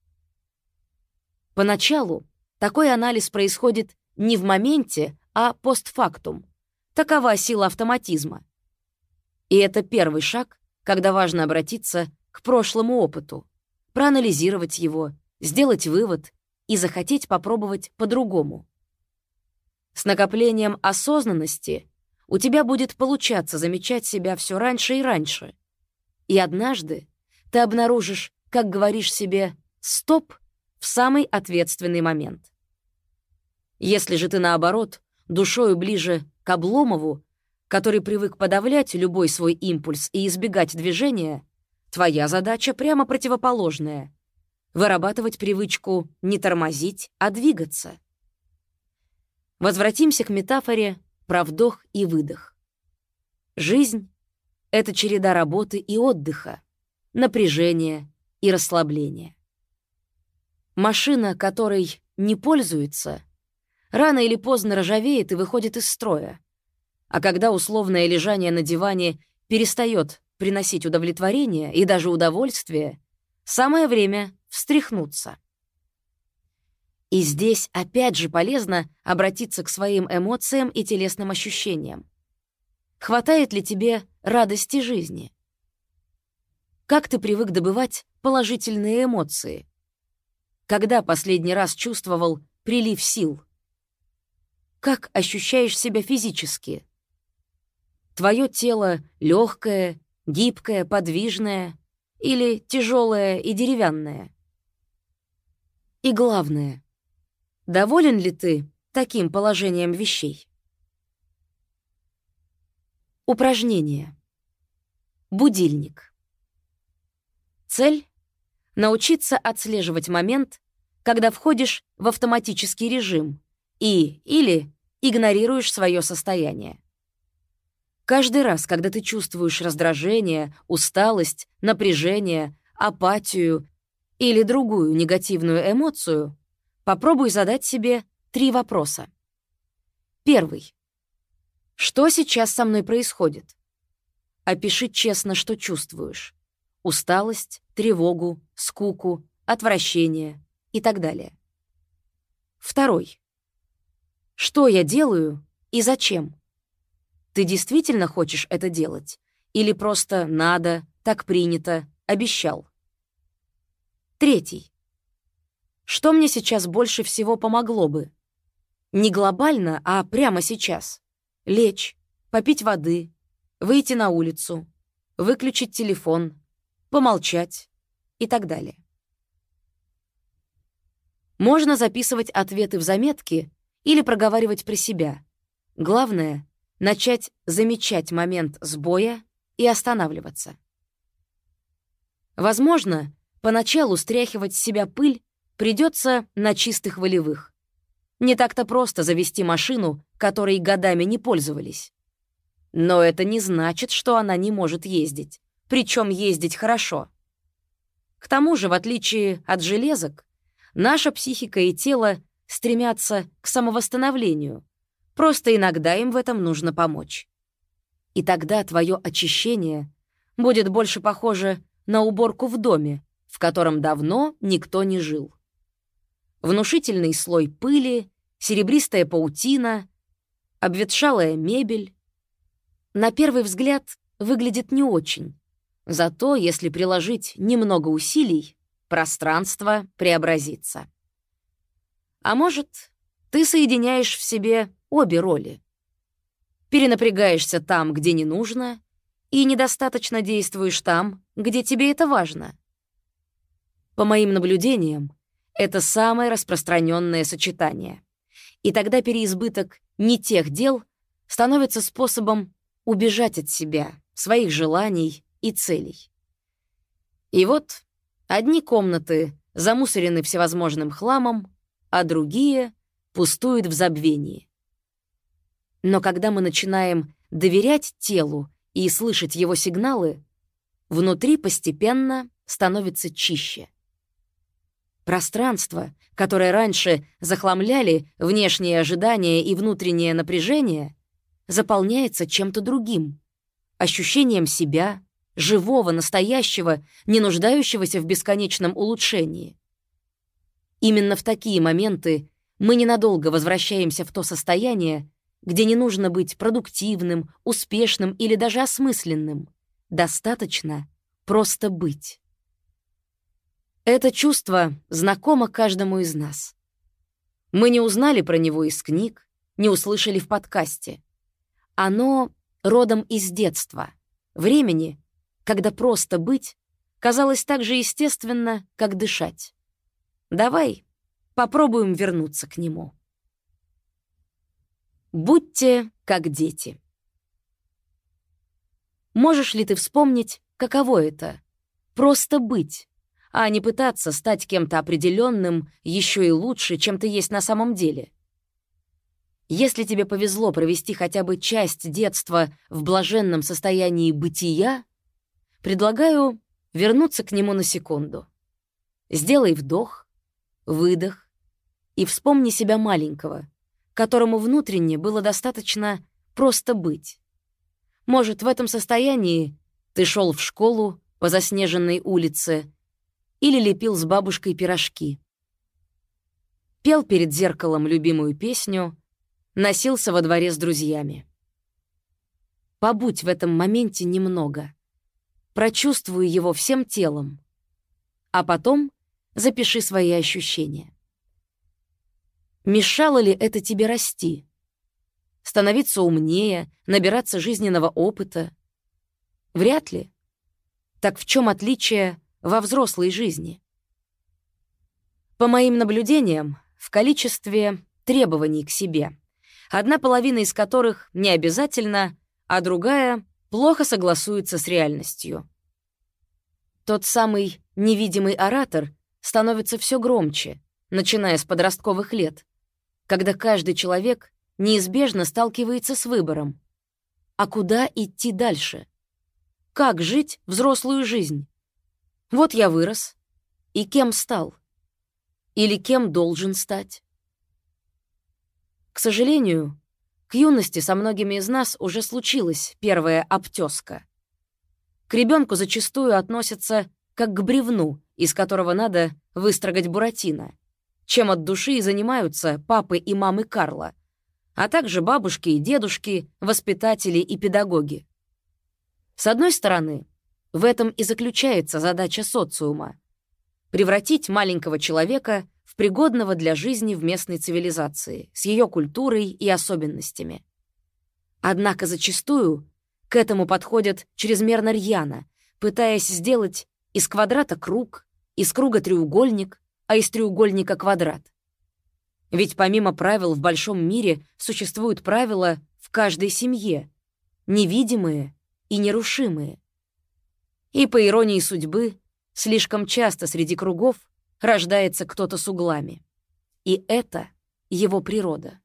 Поначалу такой анализ происходит не в моменте, а постфактум. Такова сила автоматизма. И это первый шаг, когда важно обратиться к прошлому опыту, проанализировать его, сделать вывод и захотеть попробовать по-другому. С накоплением осознанности у тебя будет получаться замечать себя все раньше и раньше. И однажды ты обнаружишь, как говоришь себе «стоп» в самый ответственный момент. Если же ты, наоборот, душою ближе к Обломову, который привык подавлять любой свой импульс и избегать движения, твоя задача прямо противоположная — вырабатывать привычку не тормозить, а двигаться. Возвратимся к метафоре про вдох и выдох. Жизнь — это череда работы и отдыха, напряжения и расслабления. Машина, которой не пользуется, рано или поздно ржавеет и выходит из строя. А когда условное лежание на диване перестает приносить удовлетворение и даже удовольствие, самое время встряхнуться. И здесь опять же полезно обратиться к своим эмоциям и телесным ощущениям. Хватает ли тебе радости жизни? Как ты привык добывать положительные эмоции? Когда последний раз чувствовал прилив сил? Как ощущаешь себя физически? Твое тело легкое, гибкое, подвижное или тяжелое и деревянное? И главное, доволен ли ты таким положением вещей? Упражнение. Будильник. Цель — научиться отслеживать момент, когда входишь в автоматический режим или игнорируешь свое состояние. Каждый раз, когда ты чувствуешь раздражение, усталость, напряжение, апатию или другую негативную эмоцию, попробуй задать себе 3 вопроса. Первый. Что сейчас со мной происходит? Опиши честно, что чувствуешь. Усталость, тревогу, скуку, отвращение и так далее. Второй. Что я делаю и зачем? Ты действительно хочешь это делать? Или просто надо, так принято, обещал? Третий. Что мне сейчас больше всего помогло бы? Не глобально, а прямо сейчас. Лечь, попить воды, выйти на улицу, выключить телефон, помолчать и так далее. Можно записывать ответы в заметки или проговаривать про себя. Главное — начать замечать момент сбоя и останавливаться. Возможно, поначалу стряхивать с себя пыль придется на чистых волевых. Не так-то просто завести машину, которой годами не пользовались. Но это не значит, что она не может ездить, причем ездить хорошо. К тому же, в отличие от железок, наша психика и тело стремятся к самовосстановлению, просто иногда им в этом нужно помочь. И тогда твое очищение будет больше похоже на уборку в доме, в котором давно никто не жил. Внушительный слой пыли, серебристая паутина, обветшалая мебель. На первый взгляд выглядит не очень. Зато, если приложить немного усилий, пространство преобразится. А может, ты соединяешь в себе обе роли. Перенапрягаешься там, где не нужно, и недостаточно действуешь там, где тебе это важно. По моим наблюдениям, это самое распространенное сочетание. И тогда переизбыток не тех дел становится способом убежать от себя, своих желаний и целей. И вот одни комнаты замусорены всевозможным хламом, а другие пустуют в забвении. Но когда мы начинаем доверять телу и слышать его сигналы, внутри постепенно становится чище. Пространство, которое раньше захламляли внешние ожидания и внутреннее напряжение, заполняется чем-то другим, ощущением себя, живого, настоящего, не нуждающегося в бесконечном улучшении. Именно в такие моменты мы ненадолго возвращаемся в то состояние, где не нужно быть продуктивным, успешным или даже осмысленным. Достаточно просто быть. Это чувство знакомо каждому из нас. Мы не узнали про него из книг, не услышали в подкасте. Оно родом из детства, времени, когда просто быть казалось так же естественно, как дышать. Давай попробуем вернуться к нему. Будьте как дети. Можешь ли ты вспомнить, каково это — просто быть, а не пытаться стать кем-то определенным еще и лучше, чем ты есть на самом деле? Если тебе повезло провести хотя бы часть детства в блаженном состоянии бытия, предлагаю вернуться к нему на секунду. Сделай вдох, выдох и вспомни себя маленького, которому внутренне было достаточно просто быть. Может, в этом состоянии ты шел в школу по заснеженной улице или лепил с бабушкой пирожки, пел перед зеркалом любимую песню, носился во дворе с друзьями. Побудь в этом моменте немного, прочувствуй его всем телом, а потом запиши свои ощущения. Мешало ли это тебе расти? Становиться умнее, набираться жизненного опыта? Вряд ли. Так в чем отличие во взрослой жизни? По моим наблюдениям, в количестве требований к себе, одна половина из которых не обязательно, а другая плохо согласуется с реальностью. Тот самый невидимый оратор становится все громче, начиная с подростковых лет, когда каждый человек неизбежно сталкивается с выбором. А куда идти дальше? Как жить взрослую жизнь? Вот я вырос. И кем стал? Или кем должен стать? К сожалению, к юности со многими из нас уже случилась первая обтёска. К ребенку зачастую относятся как к бревну, из которого надо выстрогать Буратино, чем от души и занимаются папы и мамы Карла, а также бабушки и дедушки, воспитатели и педагоги. С одной стороны, в этом и заключается задача социума — превратить маленького человека в пригодного для жизни в местной цивилизации, с ее культурой и особенностями. Однако зачастую к этому подходят чрезмерно рьяно, пытаясь сделать из квадрата круг, из круга треугольник, а из треугольника квадрат. Ведь помимо правил в большом мире существуют правила в каждой семье, невидимые и нерушимые. И, по иронии судьбы, слишком часто среди кругов рождается кто-то с углами. И это его природа.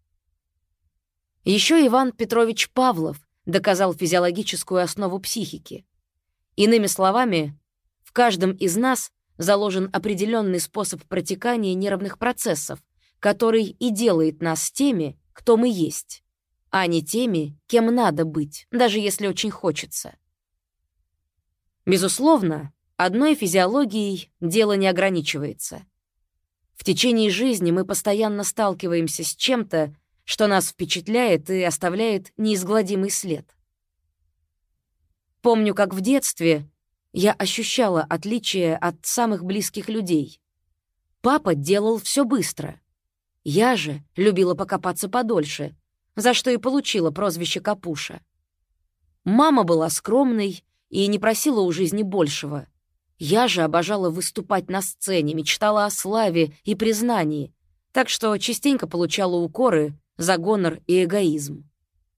Еще Иван Петрович Павлов доказал физиологическую основу психики. Иными словами, в каждом из нас заложен определенный способ протекания нервных процессов, который и делает нас теми, кто мы есть, а не теми, кем надо быть, даже если очень хочется. Безусловно, одной физиологией дело не ограничивается. В течение жизни мы постоянно сталкиваемся с чем-то, что нас впечатляет и оставляет неизгладимый след. Помню, как в детстве я ощущала отличие от самых близких людей. Папа делал все быстро. Я же любила покопаться подольше, за что и получила прозвище Капуша. Мама была скромной и не просила у жизни большего. Я же обожала выступать на сцене, мечтала о славе и признании, так что частенько получала укоры за гонор и эгоизм.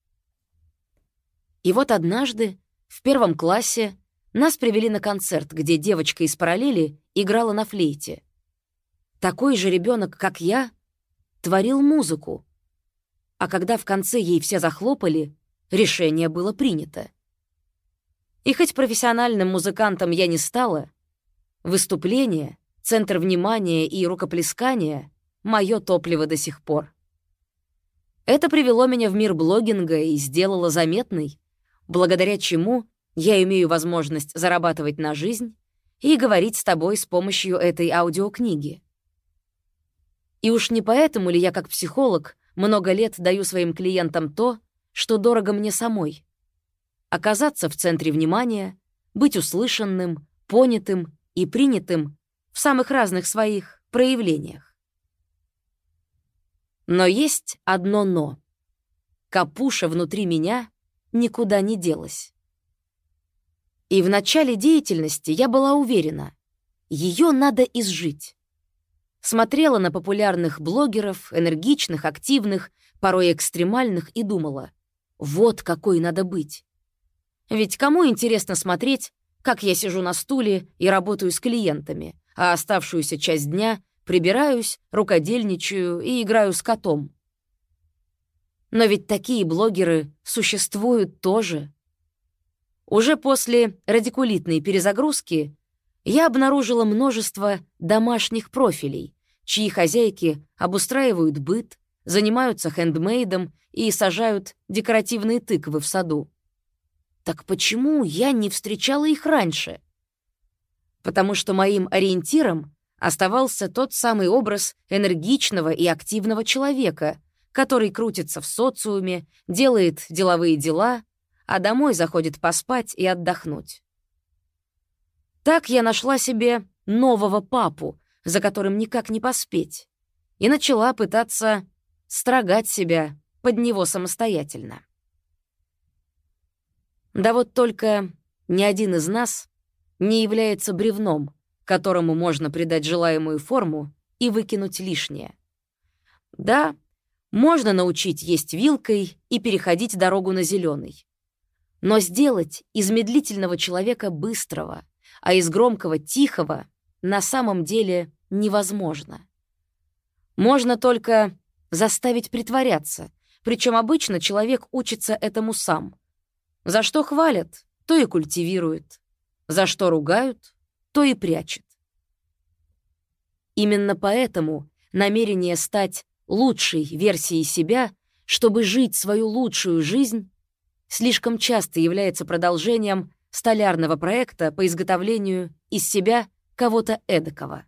И вот однажды, в 1 классе, нас привели на концерт, где девочка из параллели играла на флейте. Такой же ребенок, как я, творил музыку. А когда в конце ей все захлопали, решение было принято. И хоть профессиональным музыкантом я не стала, выступление, центр внимания и рукоплескания — мое топливо до сих пор. Это привело меня в мир блогинга и сделало заметной, благодаря чему я имею возможность зарабатывать на жизнь и говорить с тобой с помощью этой аудиокниги. И уж не поэтому ли я, как психолог, много лет даю своим клиентам то, что дорого мне самой? Оказаться в центре внимания, быть услышанным, понятым и принятым в самых разных своих проявлениях. Но есть одно «но». Капуша внутри меня никуда не делась. И в начале деятельности я была уверена, ее надо изжить. Смотрела на популярных блогеров, энергичных, активных, порой экстремальных, и думала, вот какой надо быть. Ведь кому интересно смотреть, как я сижу на стуле и работаю с клиентами, а оставшуюся часть дня прибираюсь, рукодельничаю и играю с котом? Но ведь такие блогеры существуют тоже. Уже после радикулитной перезагрузки я обнаружила множество домашних профилей, чьи хозяйки обустраивают быт, занимаются хендмейдом и сажают декоративные тыквы в саду. Так почему я не встречала их раньше? Потому что моим ориентиром оставался тот самый образ энергичного и активного человека, который крутится в социуме, делает деловые дела, а домой заходит поспать и отдохнуть. Так я нашла себе нового папу, за которым никак не поспеть, и начала пытаться строгать себя под него самостоятельно. Да вот только ни один из нас не является бревном, которому можно придать желаемую форму и выкинуть лишнее. Да, можно научить есть вилкой и переходить дорогу на зеленый. Но сделать из медлительного человека быстрого, а из громкого — тихого, на самом деле невозможно. Можно только заставить притворяться, причем обычно человек учится этому сам. За что хвалят, то и культивирует. За что ругают, то и прячет. Именно поэтому намерение стать лучшей версией себя, чтобы жить свою лучшую жизнь, слишком часто является продолжением столярного проекта по изготовлению из себя кого-то эдакого.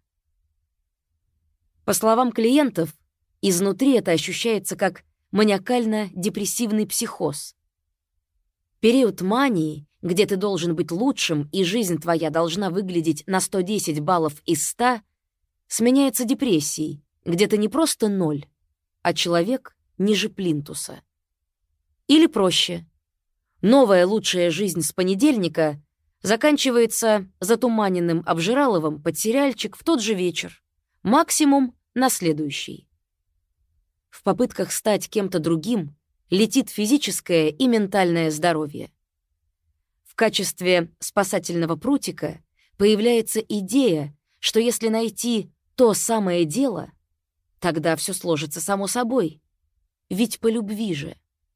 По словам клиентов, изнутри это ощущается как маниакально-депрессивный психоз. Период мании, где ты должен быть лучшим и жизнь твоя должна выглядеть на 110 баллов из 100, сменяется депрессией, где ты не просто ноль, а человек ниже плинтуса. Или проще. Новая лучшая жизнь с понедельника заканчивается затуманенным обжираловым под сериальчик в тот же вечер, максимум на следующий. В попытках стать кем-то другим летит физическое и ментальное здоровье. В качестве спасательного прутика появляется идея, что если найти то самое дело, тогда все сложится само собой. Ведь по любви же.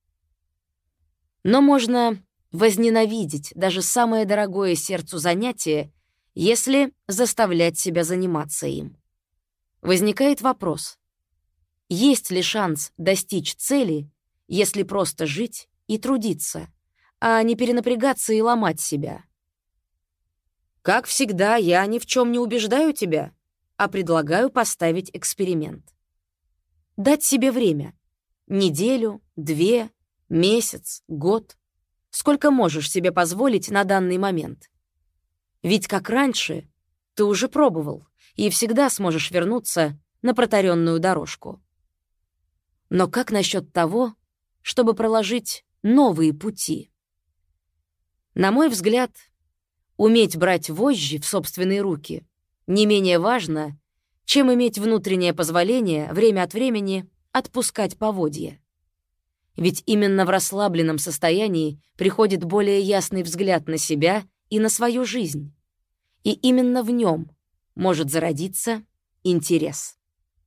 Но можно возненавидеть даже самое дорогое сердцу занятие, если заставлять себя заниматься им. Возникает вопрос: есть ли шанс достичь цели, если просто жить и трудиться, а не перенапрягаться и ломать себя? Как всегда, я ни в чем не убеждаю тебя, а предлагаю поставить эксперимент. Дать себе время. Неделю, 2, месяц, год. Сколько можешь себе позволить на данный момент. Ведь как раньше ты уже пробовал и всегда сможешь вернуться на протаренную дорожку. Но как насчет того, чтобы проложить новые пути? На мой взгляд, уметь брать вожжи в собственные руки не менее важно, чем иметь внутреннее позволение время от времени отпускать поводья. Ведь именно в расслабленном состоянии приходит более ясный взгляд на себя и на свою жизнь. И именно в нем может зародиться интерес.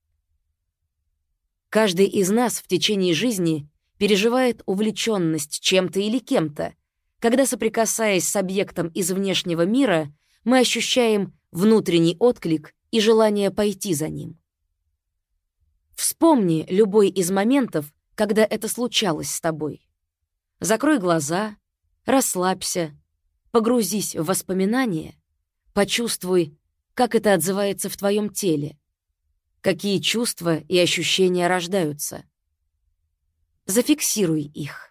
Каждый из нас в течение жизни переживает увлеченность чем-то или кем-то, когда, соприкасаясь с объектом из внешнего мира, мы ощущаем внутренний отклик и желание пойти за ним. Вспомни любой из моментов, когда это случалось с тобой. Закрой глаза, расслабься, погрузись в воспоминания, почувствуй, как это отзывается в твоем теле, какие чувства и ощущения рождаются. Зафиксируй их.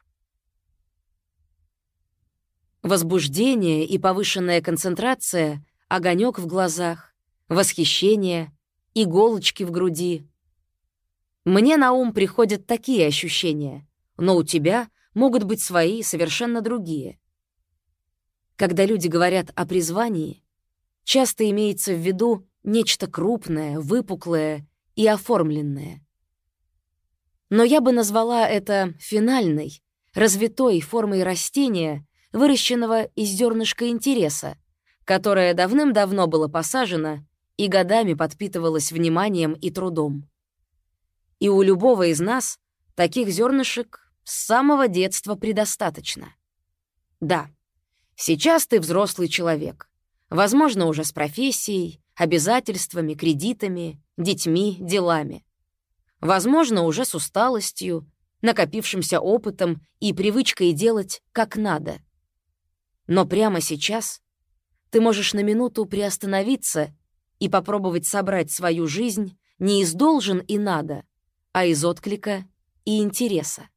Возбуждение и повышенная концентрация, огонек в глазах, восхищение, иголочки в груди. Мне на ум приходят такие ощущения, но у тебя могут быть свои, совершенно другие. Когда люди говорят о призвании, часто имеется в виду нечто крупное, выпуклое и оформленное. Но я бы назвала это финальной, развитой формой растения, выращенного из зернышка интереса, которое давным-давно было посажено и годами подпитывалось вниманием и трудом. И у любого из нас таких зернышек с самого детства предостаточно. Да, сейчас ты взрослый человек, возможно, уже с профессией, обязательствами, кредитами, детьми, делами. Возможно, уже с усталостью, накопившимся опытом и привычкой делать как надо. Но прямо сейчас ты можешь на минуту приостановиться и попробовать собрать свою жизнь не из «должен» и «надо», а из отклика и интереса.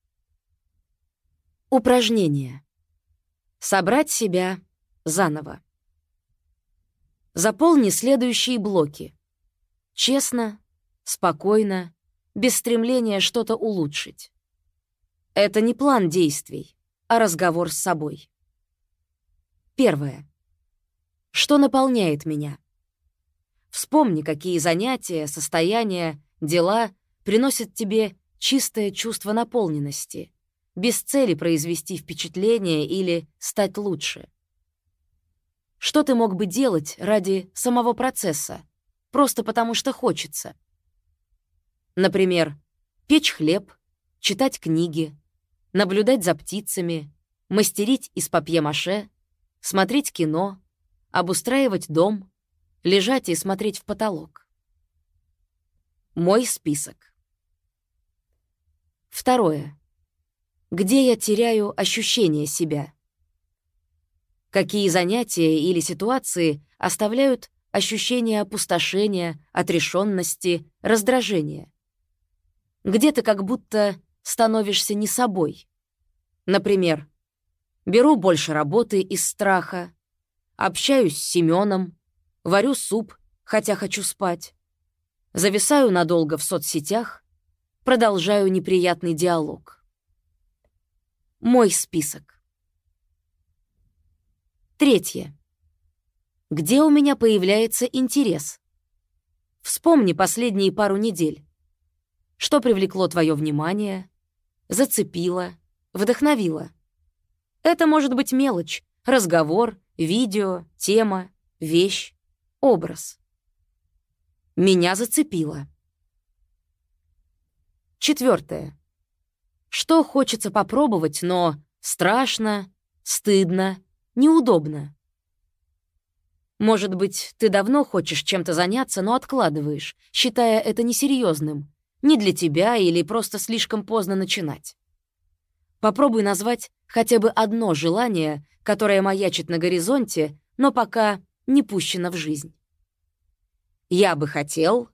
Упражнение. Собрать себя заново. Заполни следующие блоки. Честно, спокойно, без стремления что-то улучшить. Это не план действий, а разговор с собой. Первое. Что наполняет меня? Вспомни, какие занятия, состояния, дела приносят тебе чистое чувство наполненности, без цели произвести впечатление или стать лучше. Что ты мог бы делать ради самого процесса, просто потому что хочется? Например, печь хлеб, читать книги, наблюдать за птицами, мастерить из папье-маше, смотреть кино, обустраивать дом, лежать и смотреть в потолок. Мой список. 2. Где я теряю ощущение себя? Какие занятия или ситуации оставляют ощущение опустошения, отрешенности, раздражения? Где ты как будто становишься не собой? Например, беру больше работы из страха, общаюсь с Семеном, варю суп, хотя хочу спать, зависаю надолго в соцсетях, продолжаю неприятный диалог. Мой список. 3. Где у меня появляется интерес? Вспомни последние пару недель. Что привлекло твое внимание, зацепило, вдохновило? Это может быть мелочь, разговор, видео, тема, вещь, образ. Меня зацепило. 4. Что хочется попробовать, но страшно, стыдно, неудобно? Может быть, ты давно хочешь чем-то заняться, но откладываешь, считая это несерьезным, не для тебя или просто слишком поздно начинать. Попробуй назвать хотя бы одно желание, которое маячит на горизонте, но пока не пущено в жизнь. Я бы хотел...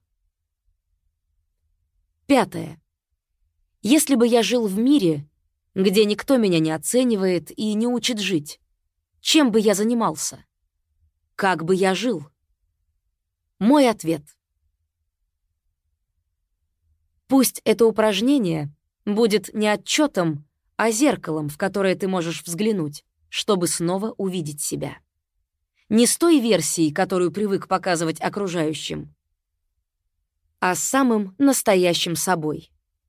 5. Если бы я жил в мире, где никто меня не оценивает и не учит жить, чем бы я занимался? Как бы я жил? Мой ответ. Пусть это упражнение будет не отчетом, а зеркалом, в которое ты можешь взглянуть, чтобы снова увидеть себя. Не с той версией, которую привык показывать окружающим, а с самым настоящим собой.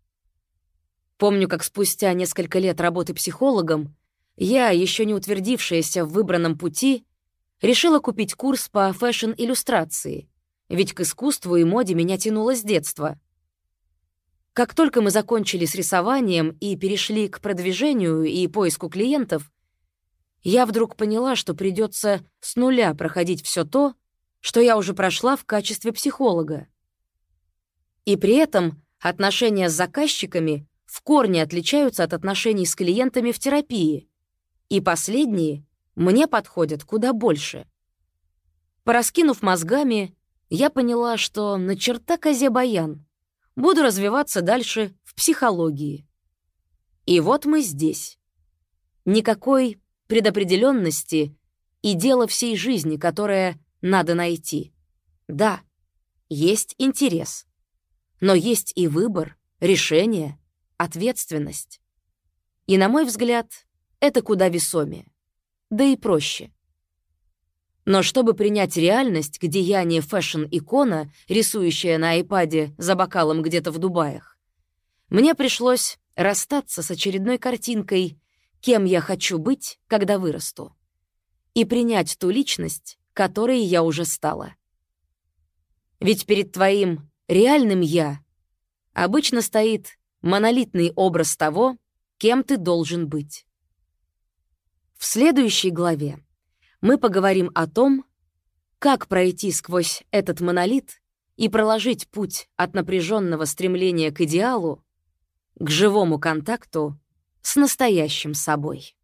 Помню, как спустя несколько лет работы психологом я, еще не утвердившаяся в выбранном пути, решила купить курс по фэшн-иллюстрации, ведь к искусству и моде меня тянуло с детства. Как только мы закончили с рисованием и перешли к продвижению и поиску клиентов, я вдруг поняла, что придется с нуля проходить все то, что я уже прошла в качестве психолога. И при этом отношения с заказчиками в корне отличаются от отношений с клиентами в терапии, и последние мне подходят куда больше. Пораскинув мозгами, я поняла, что на черта козе баян, буду развиваться дальше в психологии. И вот мы здесь. Никакой предопределенности и дело всей жизни, которое надо найти. Да, есть интерес, но есть и выбор, решение, ответственность. И, на мой взгляд, это куда весомее, да и проще. Но чтобы принять реальность, где я не фэшн-икона, рисующая на айпаде за бокалом где-то в Дубаях, мне пришлось расстаться с очередной картинкой, кем я хочу быть, когда вырасту, и принять ту личность, которой я уже стала. Ведь перед твоим реальным «я» обычно стоит монолитный образ того, кем ты должен быть. В следующей главе мы поговорим о том, как пройти сквозь этот монолит и проложить путь от напряженного стремления к идеалу к живому контакту с настоящим собой.